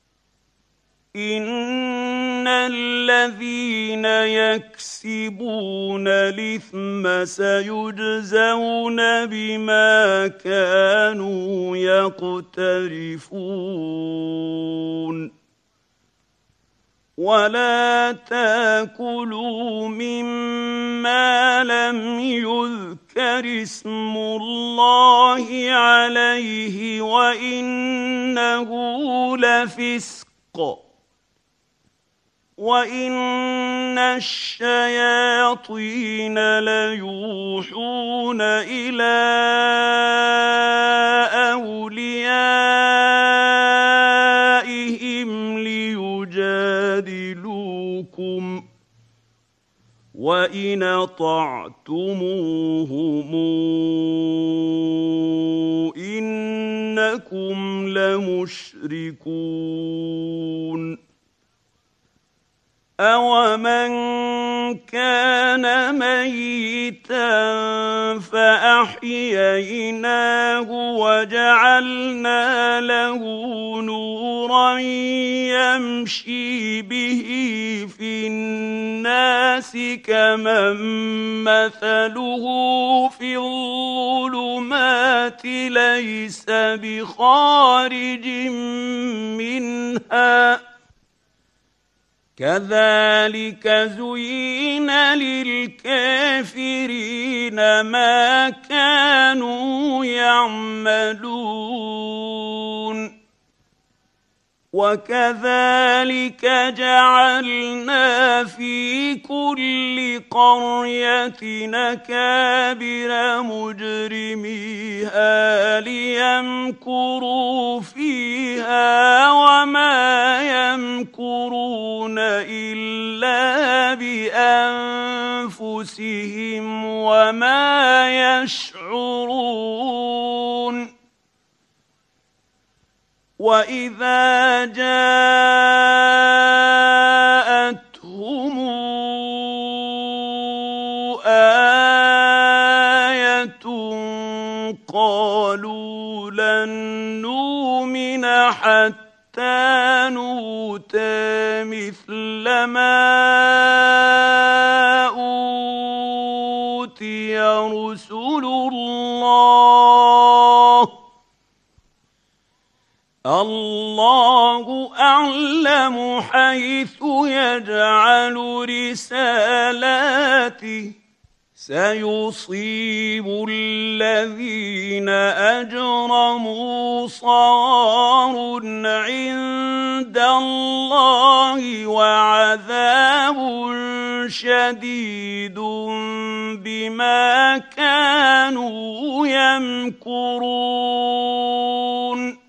إن الذين يكسبون الإثم سيجزون بما كانوا يقترفون ولا تأكلوا مما لم يذكر اسم الله عليه وإنه لفسق وإن الشياطين ليوحون إلى أوليائهم ليجادلوكم وإن أطعتموهم إنكم لمشركون أَوَمَنْ كَانَ مَيِّتًا فَأَحْيَيْنَاهُ وَجَعَلْنَا لَهُ نُورًا يَمْشِي بِهِ فِي النَّاسِ كَمَنْ مَثَلُهُ فِي الظُّلُمَاتِ لَيْسَ بِخَارِجٍ مِنْهَا كذلك زين للكافرين ما كانوا يعملون وكذلك جعلنا في كل قرية أكابر مجرميها ليمكروا فيها وما يمكرون إلا بأنفسهم وما يشعرون وإذا جاءتهم آية قالوا لن نؤمن حتى نؤتى مثل ما أوتي رسل الله الله يعلم حيث يجعل رسالاته سيصيب الذين أجرموا صغار عند الله وعذاب شديد بما كانوا يمكرون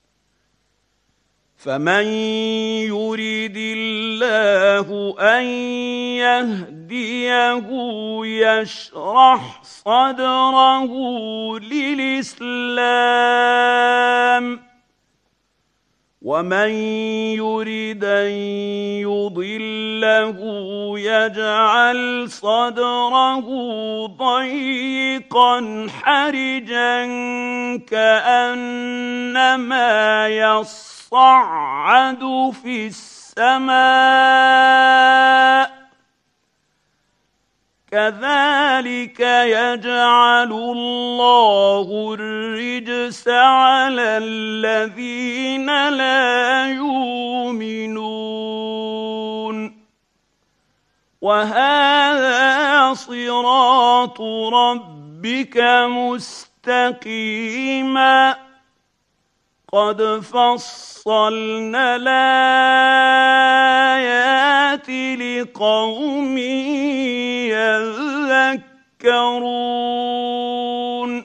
فمن يرد الله أن يهديه يشرح صدره للإسلام ومن يرد أن يضله يجعل صدره ضيقا حرجا كأنما يصعد في السماء كذلك يجعل الله الرجس على الذين لا يؤمنون وهذا صراط ربك مستقيما قد فصلنا الآيات لقوم يذكرون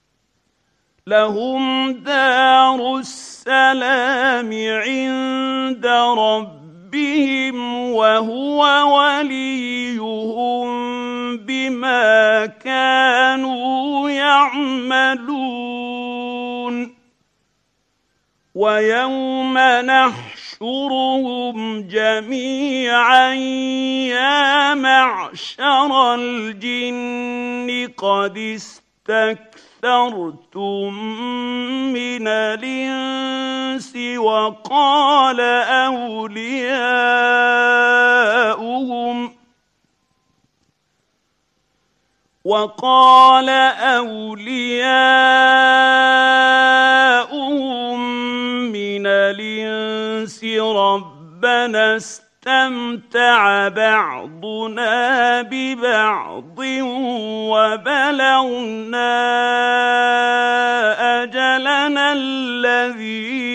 لهم دار السلام عند ربهم وهو وليهم بما كانوا يعملون ويوم نحشرهم جميعا يا معشر الجن قد استكثرتم من الإنس وقال أولياؤهم وقال أولياؤهم من الإنس ربنا استمتع بعضنا ببعض وبلغنا أجلنا الذي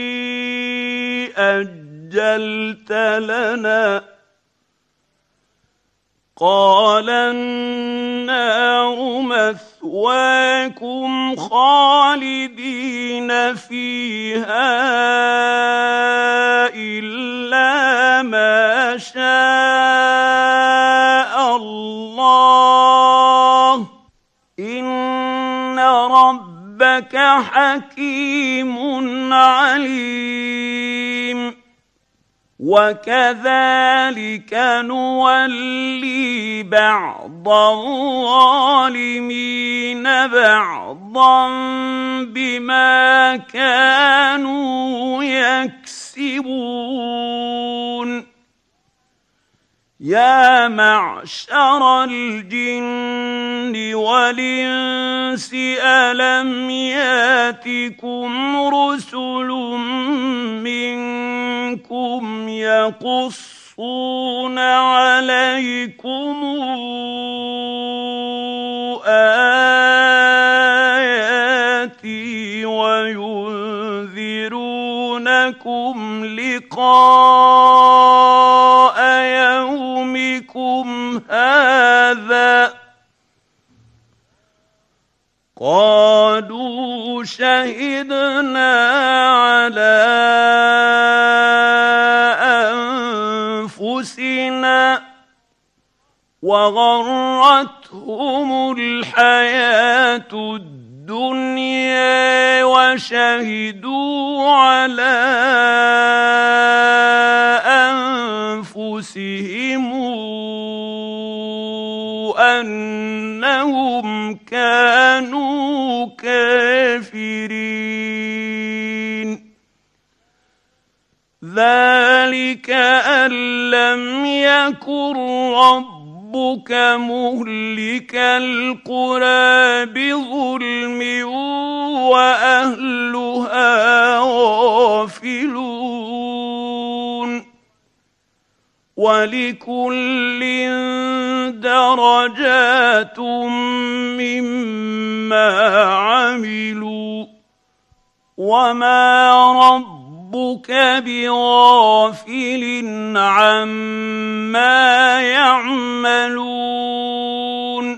أجلت لنا قال النار مثواكم خالدين فيها إلا ما شاء الله إن ربك حكيم عليم وكذلك نولي بعض الظالمين بعضا بما كانوا يكسبون يا معشر الجن والإنس ألم ياتكم رسل منكم يقصون عليكم آياتي وينذرونكم لقاء يومكم هذا قالوا شهدنا على أنفسنا وغرتهم الحياة الدنيا وشهدوا على أنفسهم أنهم كانوا كافرين ذلك أن لم يكن ربك مهلك القرى بظلم وأهلها غافلون ولكل درجات مما عملوا وما ربك بغافل عما يعملون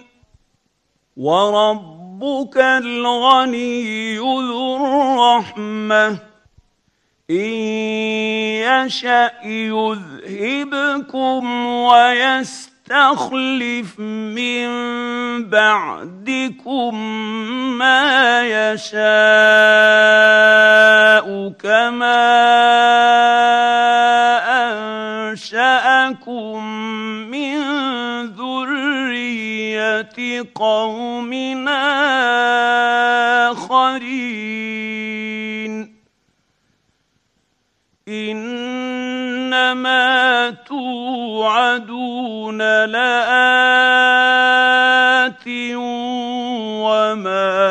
وربك الغني ذو الرحمة إن يشأ يذهبكم ويستخلف من بعدكم ما يشاء كما أنشأكم من ذرية قوم آخرين إنما توعدون لآت وما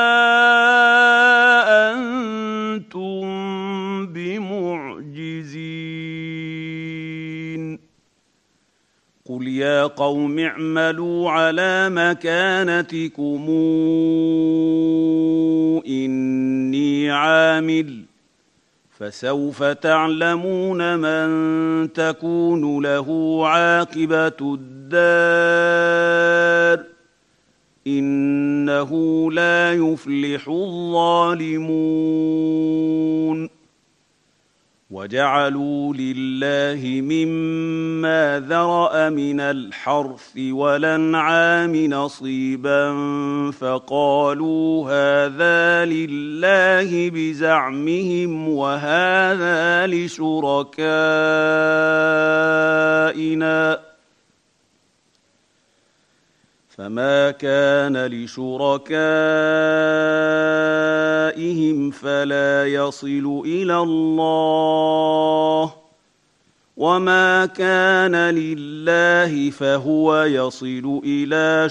أنتم بمعجزين قل يا قوم اعملوا على مكانتكم إني عامل فسوف تعلمون من تكون له عاقبة الدار إنه لا يفلح الظالمون وجعلوا لله مما ذرأ من الحرث والأنعام نصيبا فقالوا هذا لله بزعمهم وهذا لشركائنا فما كان لشركائهم فلا يصل إلى الله وما كان لله فهو يصل إلى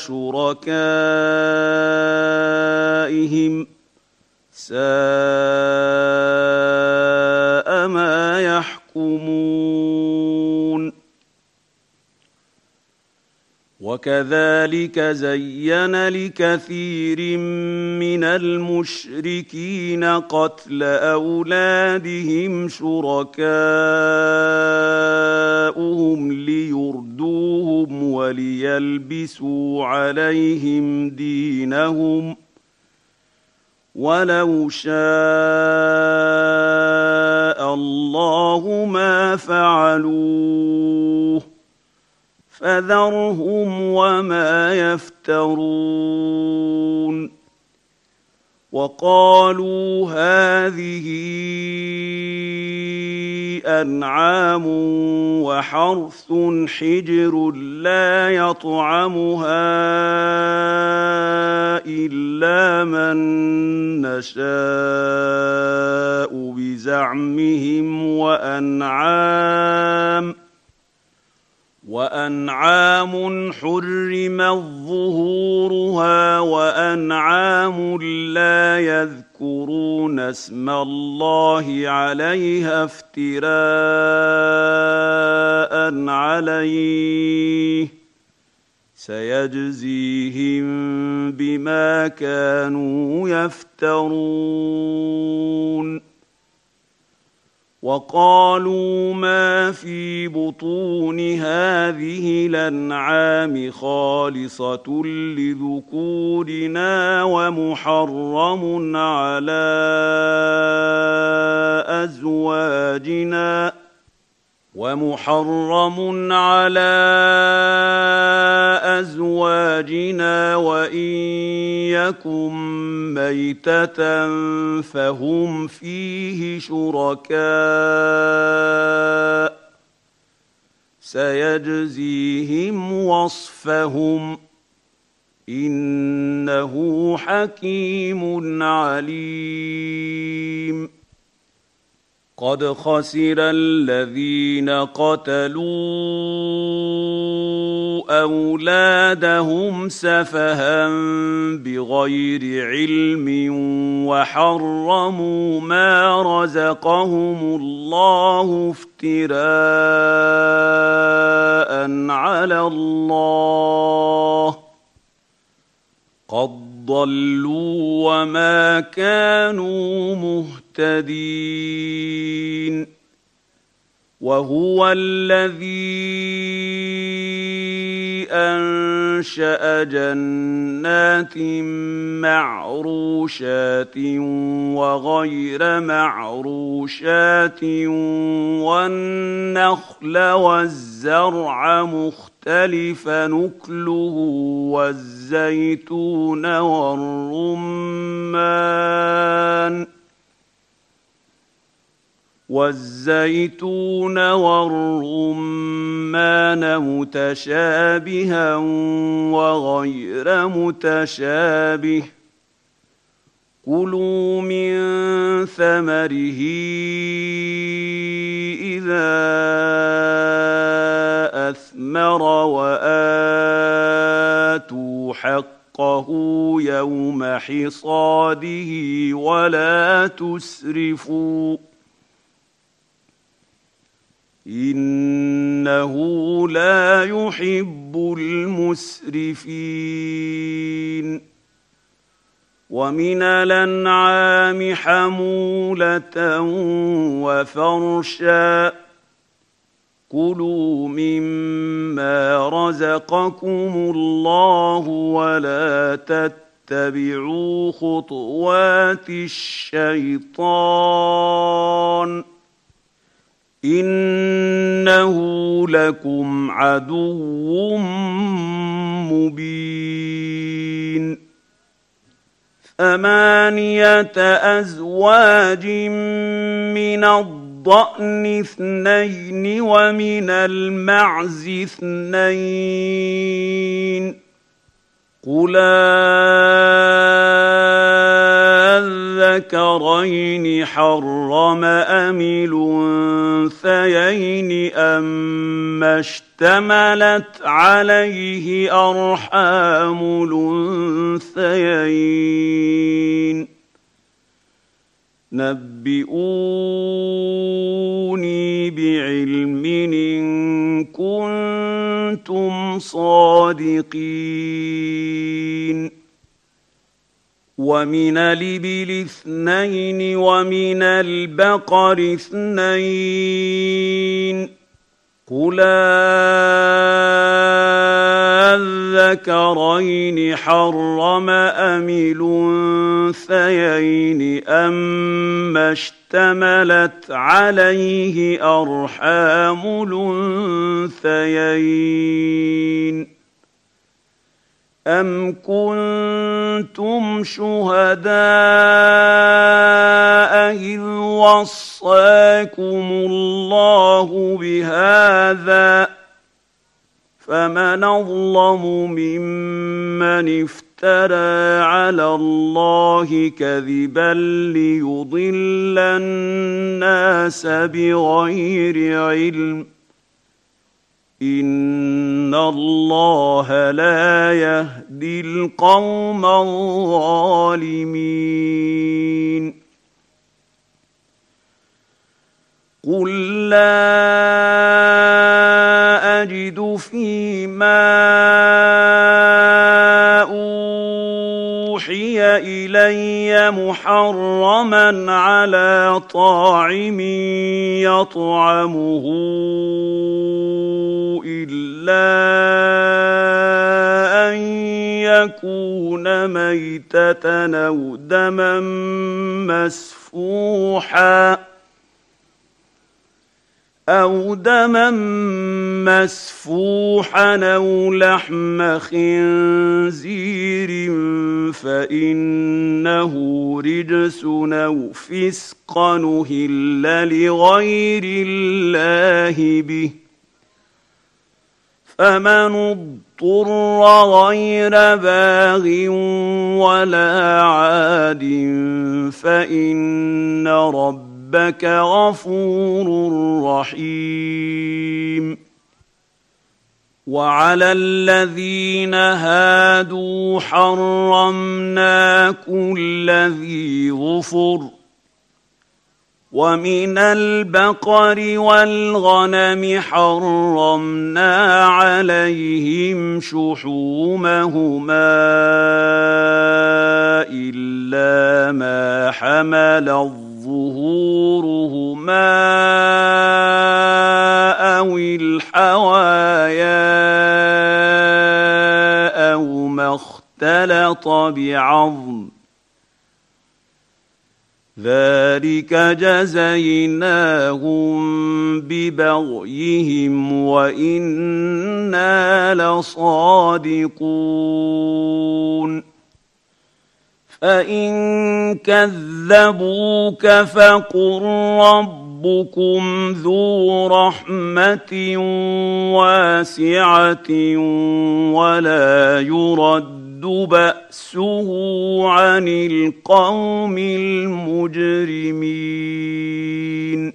شركائهم ساء ما يحكمون وكذلك زين لكثير من المشركين قتل أولادهم شركاؤهم ليردوهم وليلبسوا عليهم دينهم ولو شاء الله ما فعلوه فذرهم وما يفترون وقالوا هذه أنعام وحرث حجر لا يطعمها إلا من نشاء بزعمهم وأنعام وأنعام حرمت ظهورها وأنعام لا يذكرون اسم الله عليها افتراء عليه سيجزيهم بما كانوا يفترون وقالوا ما في بطون هذه الأنعام خالصة لذكورنا ومحرم على أزواجنا ومحرم على أزواجنا وإن يكن ميتة فهم فيه شركاء سيجزيهم وصفهم إنه حكيم عليم قد خسر الذين قتلوا أولادهم سفها بغير علم وحرموا ما رزقهم الله افتراء على الله قد ضلوا وما كانوا مهتدين وهو الذي أنشأ جنات معروشات وغير معروشات والنخل والزرع مختلفا نكله والزيتون والرمان والزيتون والرمان متشابها وغير متشابه كلوا من ثمره إذا أثمر وآتوا حقه يوم حصاده ولا تسرفوا إنه لا يحب المسرفين ومن الأنعام حمولة وفرشا كلوا مما رزقكم الله ولا تتبعوا خطوات الشيطان إنه لكم عدو مبين ثمانية أزواج من الضأن اثنين ومن المعز اثنين قل الذكرين حرم أم الأنثيين أما اشتملت عليه أرحام الأنثيين نبئوني بعلم إن كنتم صادقين ومن الإبل اثنين ومن البقر اثنين قل الذكرين حرم أم الأنثيين أما اشتملت عليه أرحام الأنثيين أم كنتم شهداء إذ وصاكم الله بهذا فمن أظلم ممن افترى على الله كذبا ليضل الناس بغير علم إن الله لا يهدي القوم الظالمين قل لا أجد فيما أوحي إلي محرما على طاعم يطعمه إلا أن يكون ميتة أو دما مسفوحا أو دما مسفوحا أو لحم خنزير فإنه رجس أو فسقا أهل لغير الله به فمن اضطر غير باغ ولا عاد فإن ربك غفور رحيم وعلى الذين هادوا حرمنا كل ذي ظفر ومن البقر والغنم حرمنا عليهم شحومهما إلا ما حملت ظهورهما أو الحوايا أو ما اختلط بعظم ذلك جزيناهم ببغيهم وإنا لصادقون فإن كذبوك فقل ربكم ذو رحمة واسعة ولا يرد بأسه عن القوم المجرمين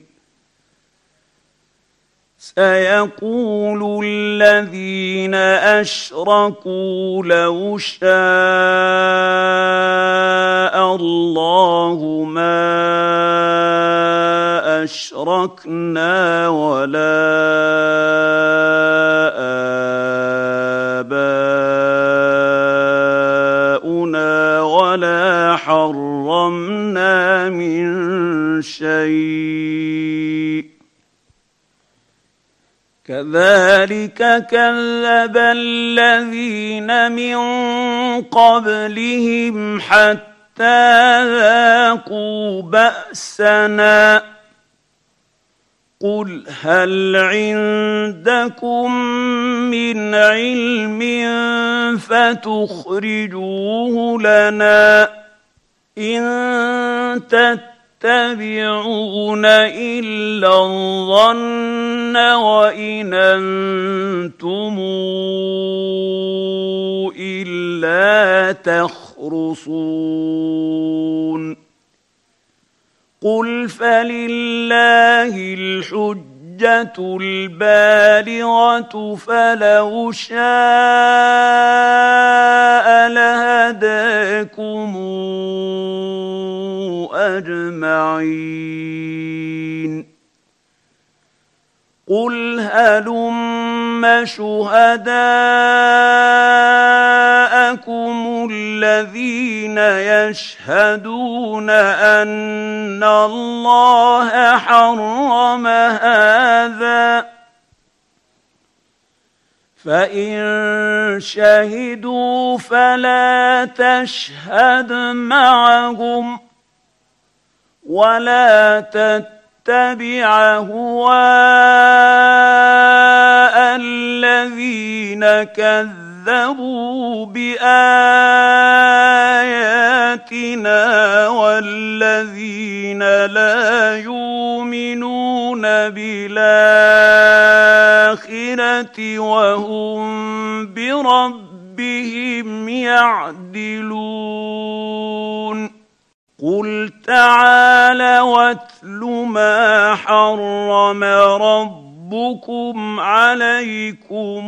سيقول الذين أشركوا لو شاء الله ما أشركنا ولا آباؤنا ولا حرمنا من شيء كذلك كذب الذين من قبلهم حتى ذاقوا بأسنا قل هل عندكم من علم فتخرجوه لنا إن تتبعون إلا الظن وإن أنتم إلا تخرصون قل فلله الحجة البالغة فلو شاء لهداكم أجمعين قل هلم شهداءكم الذين يشهدون أن الله حرم هذا فإن شهدوا فلا تشهد معهم ولا تتبع أهواء الذين كذبوا بآياتنا والذين لا يؤمنون بالآخرة وهم بربهم يعدلون قل تعالى واتل ما حرم ربكم عليكم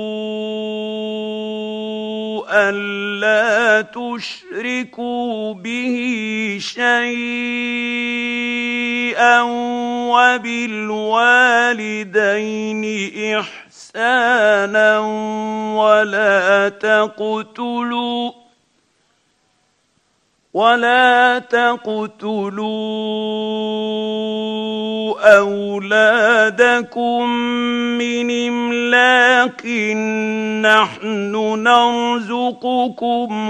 ألا تشركوا به شيئا وبالوالدين إحسانا ولا تقتلوا ولا تقتلوا أولادكم من إملاق نحن نرزقكم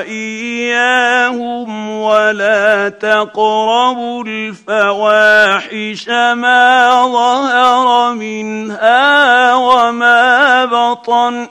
وإياهم ولا تقربوا الفواحش ما ظهر منها وما بطن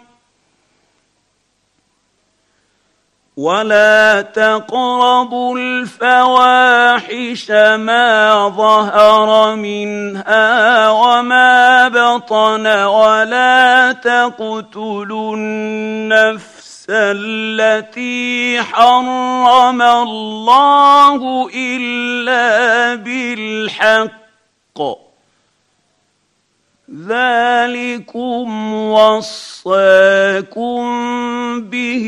ولا تقربوا الفواحش ما ظهر منها وما بطن ولا تقتلوا النفس التي حرم الله إلا بالحق ذلكم وصاكم به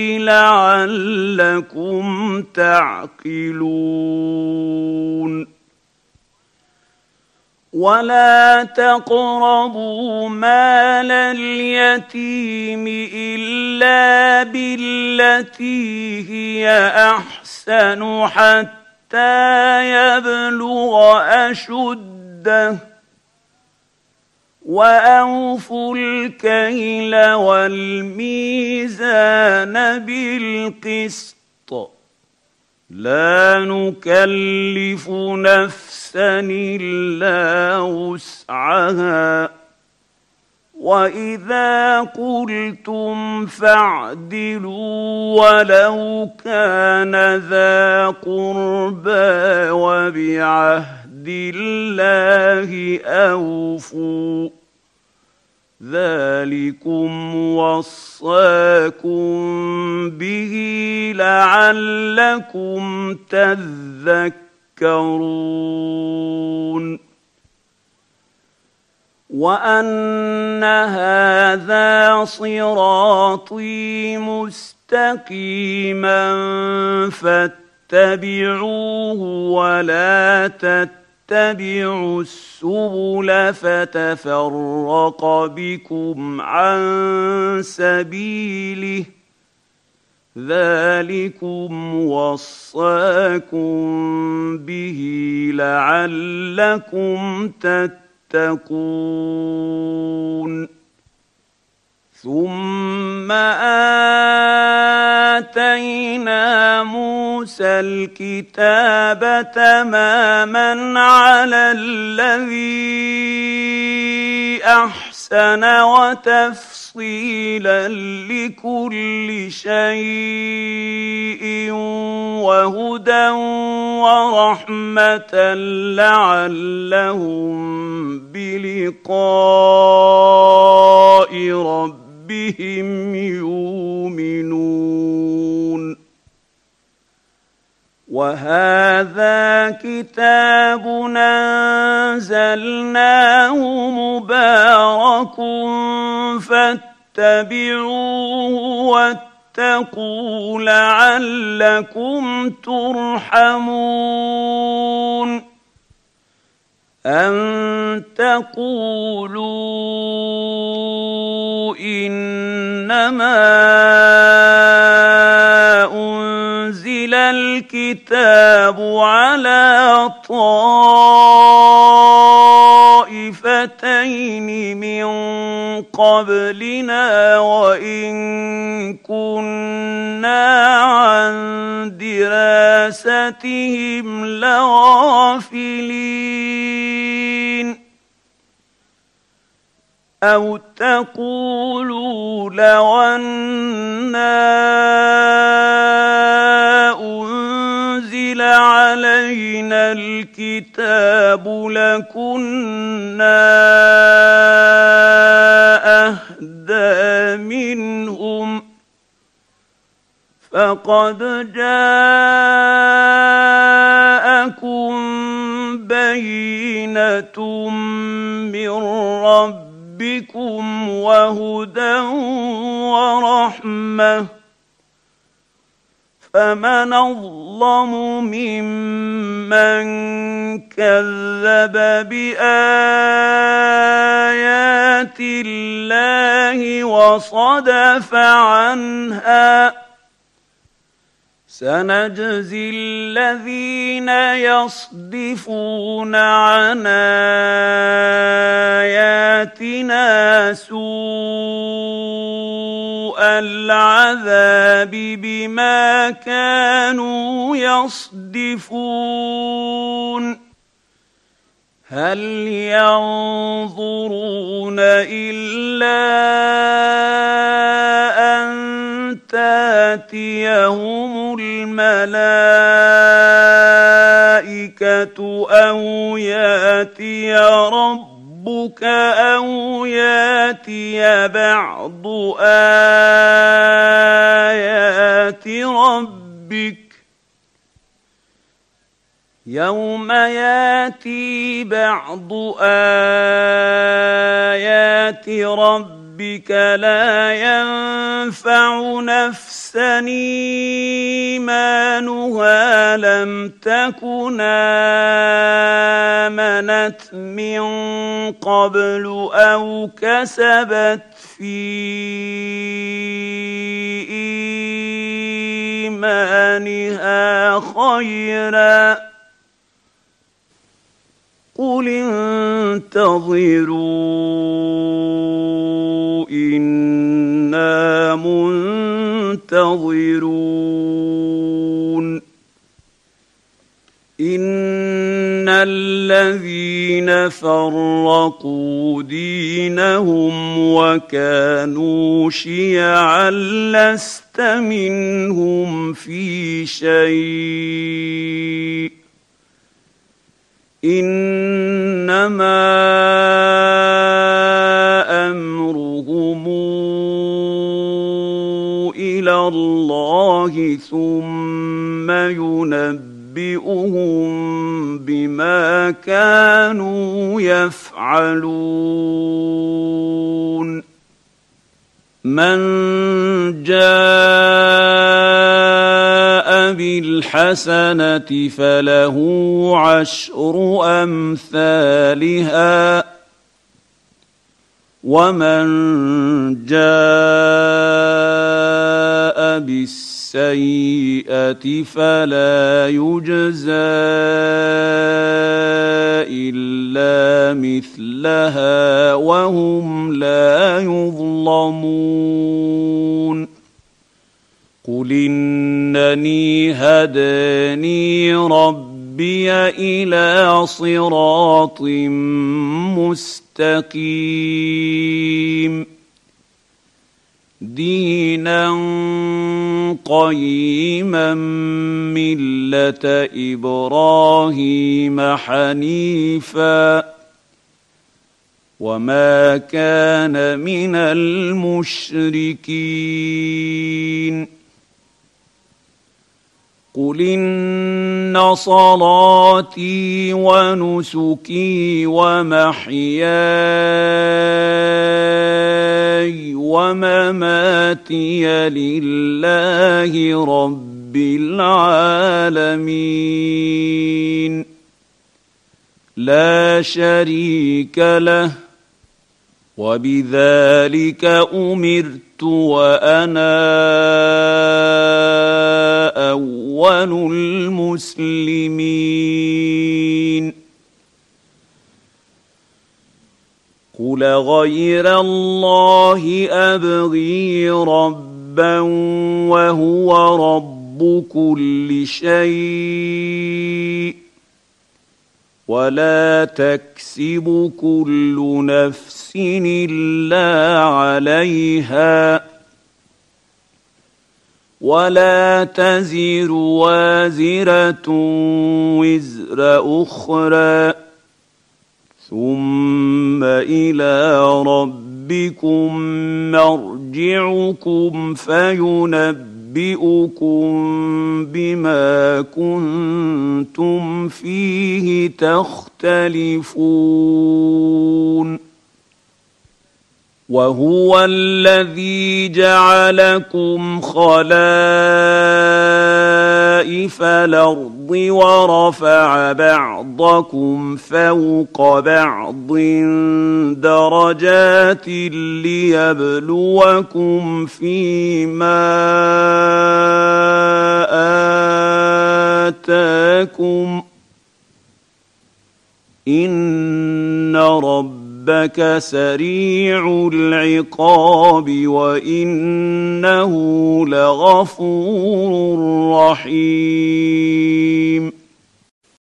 لعلكم تعقلون ولا تقربوا مال اليتيم إلا بالتي هي أحسن حتى يبلغ أشده وأوفوا الكيل والميزان بالقسط لا نكلف نفسا إلا وسعها وإذا قلتم فاعدلوا ولو كان ذا قربى وبعهد الله أوفوا ذلكم وصاكم به لعلكم تذكرون وأن هذا صراطي مستقيما فاتبعوه ولا تتبعوا السبل فتفرق بكم عن سبيله ذلكم وصاكم به لعلكم تتقون ثم آتينا موسى الكتاب تماما على الذي أحسن وتفصيلا لكل شيء وهدى ورحمة لعلهم بلقاء ربهم بهم يؤمنون وهذا كتاب أنزلناه مبارك فاتبعوه واتقوا لعلكم ترحمون أن تقولوا إنما أنزل الكتاب على طائفتين من قبلنا وإن كنا عن دراستهم لغافلين أو تقولوا لو أنا أنزل علينا الكتاب لكنا أهدى منهم فقد جاءكم بينة من ربكم وهدى ورحمة فمن أظلم ممن كذب بآيات الله وصدف عنها سنجزي الذين يصدفون عن آياتنا سوء العذاب بما كانوا يصدفون هل ينظرون إلا أن تأتيهم الملائكة أو يأتي ربك أو يأتي بعض آيات. آيات ربك. قل إنما الغيب يوم ياتي بعض آيات ربك لا ينفع نفسا إيمانها لم تكن آمنت من قبل أو كسبت في إيمانها خيرا قل انتظروا إنا منتظرون إن الذين فرقوا دينهم وكانوا شيعا لست منهم في شيء إنما أمرهم إلى الله ثم ينبئهم بما كانوا يفعلون من جاء بالحسنة فله عشر أمثالها ومن جاء بالسيئة فلا يجزى إلا مثلها وهم لا يظلمون قل إنني هداني ربي إلى صراط مستقيم دينا قيما ملة إبراهيم حنيفا وما كان من المشركين قل إن صلاتي ونسكي ومحياي ومماتي لله رب العالمين لا شريك له وبذلك أمرت وأنا أول المسلمين قل غير الله أبغي ربا وهو رب كل شيء ولا تكسب كل نفس إلا عليها ولا تزر وازرة وزر أخرى ثم إلى ربكم مرجعكم فينبئكم بما كنتم فيه تختلفون وهو الذي جعلكم خلائف الأرض ورفع بعضكم فوق بعض درجات ليبلوكم فيما آتاكم إن رب ربك سريع العقاب وإنه لغفور رحيم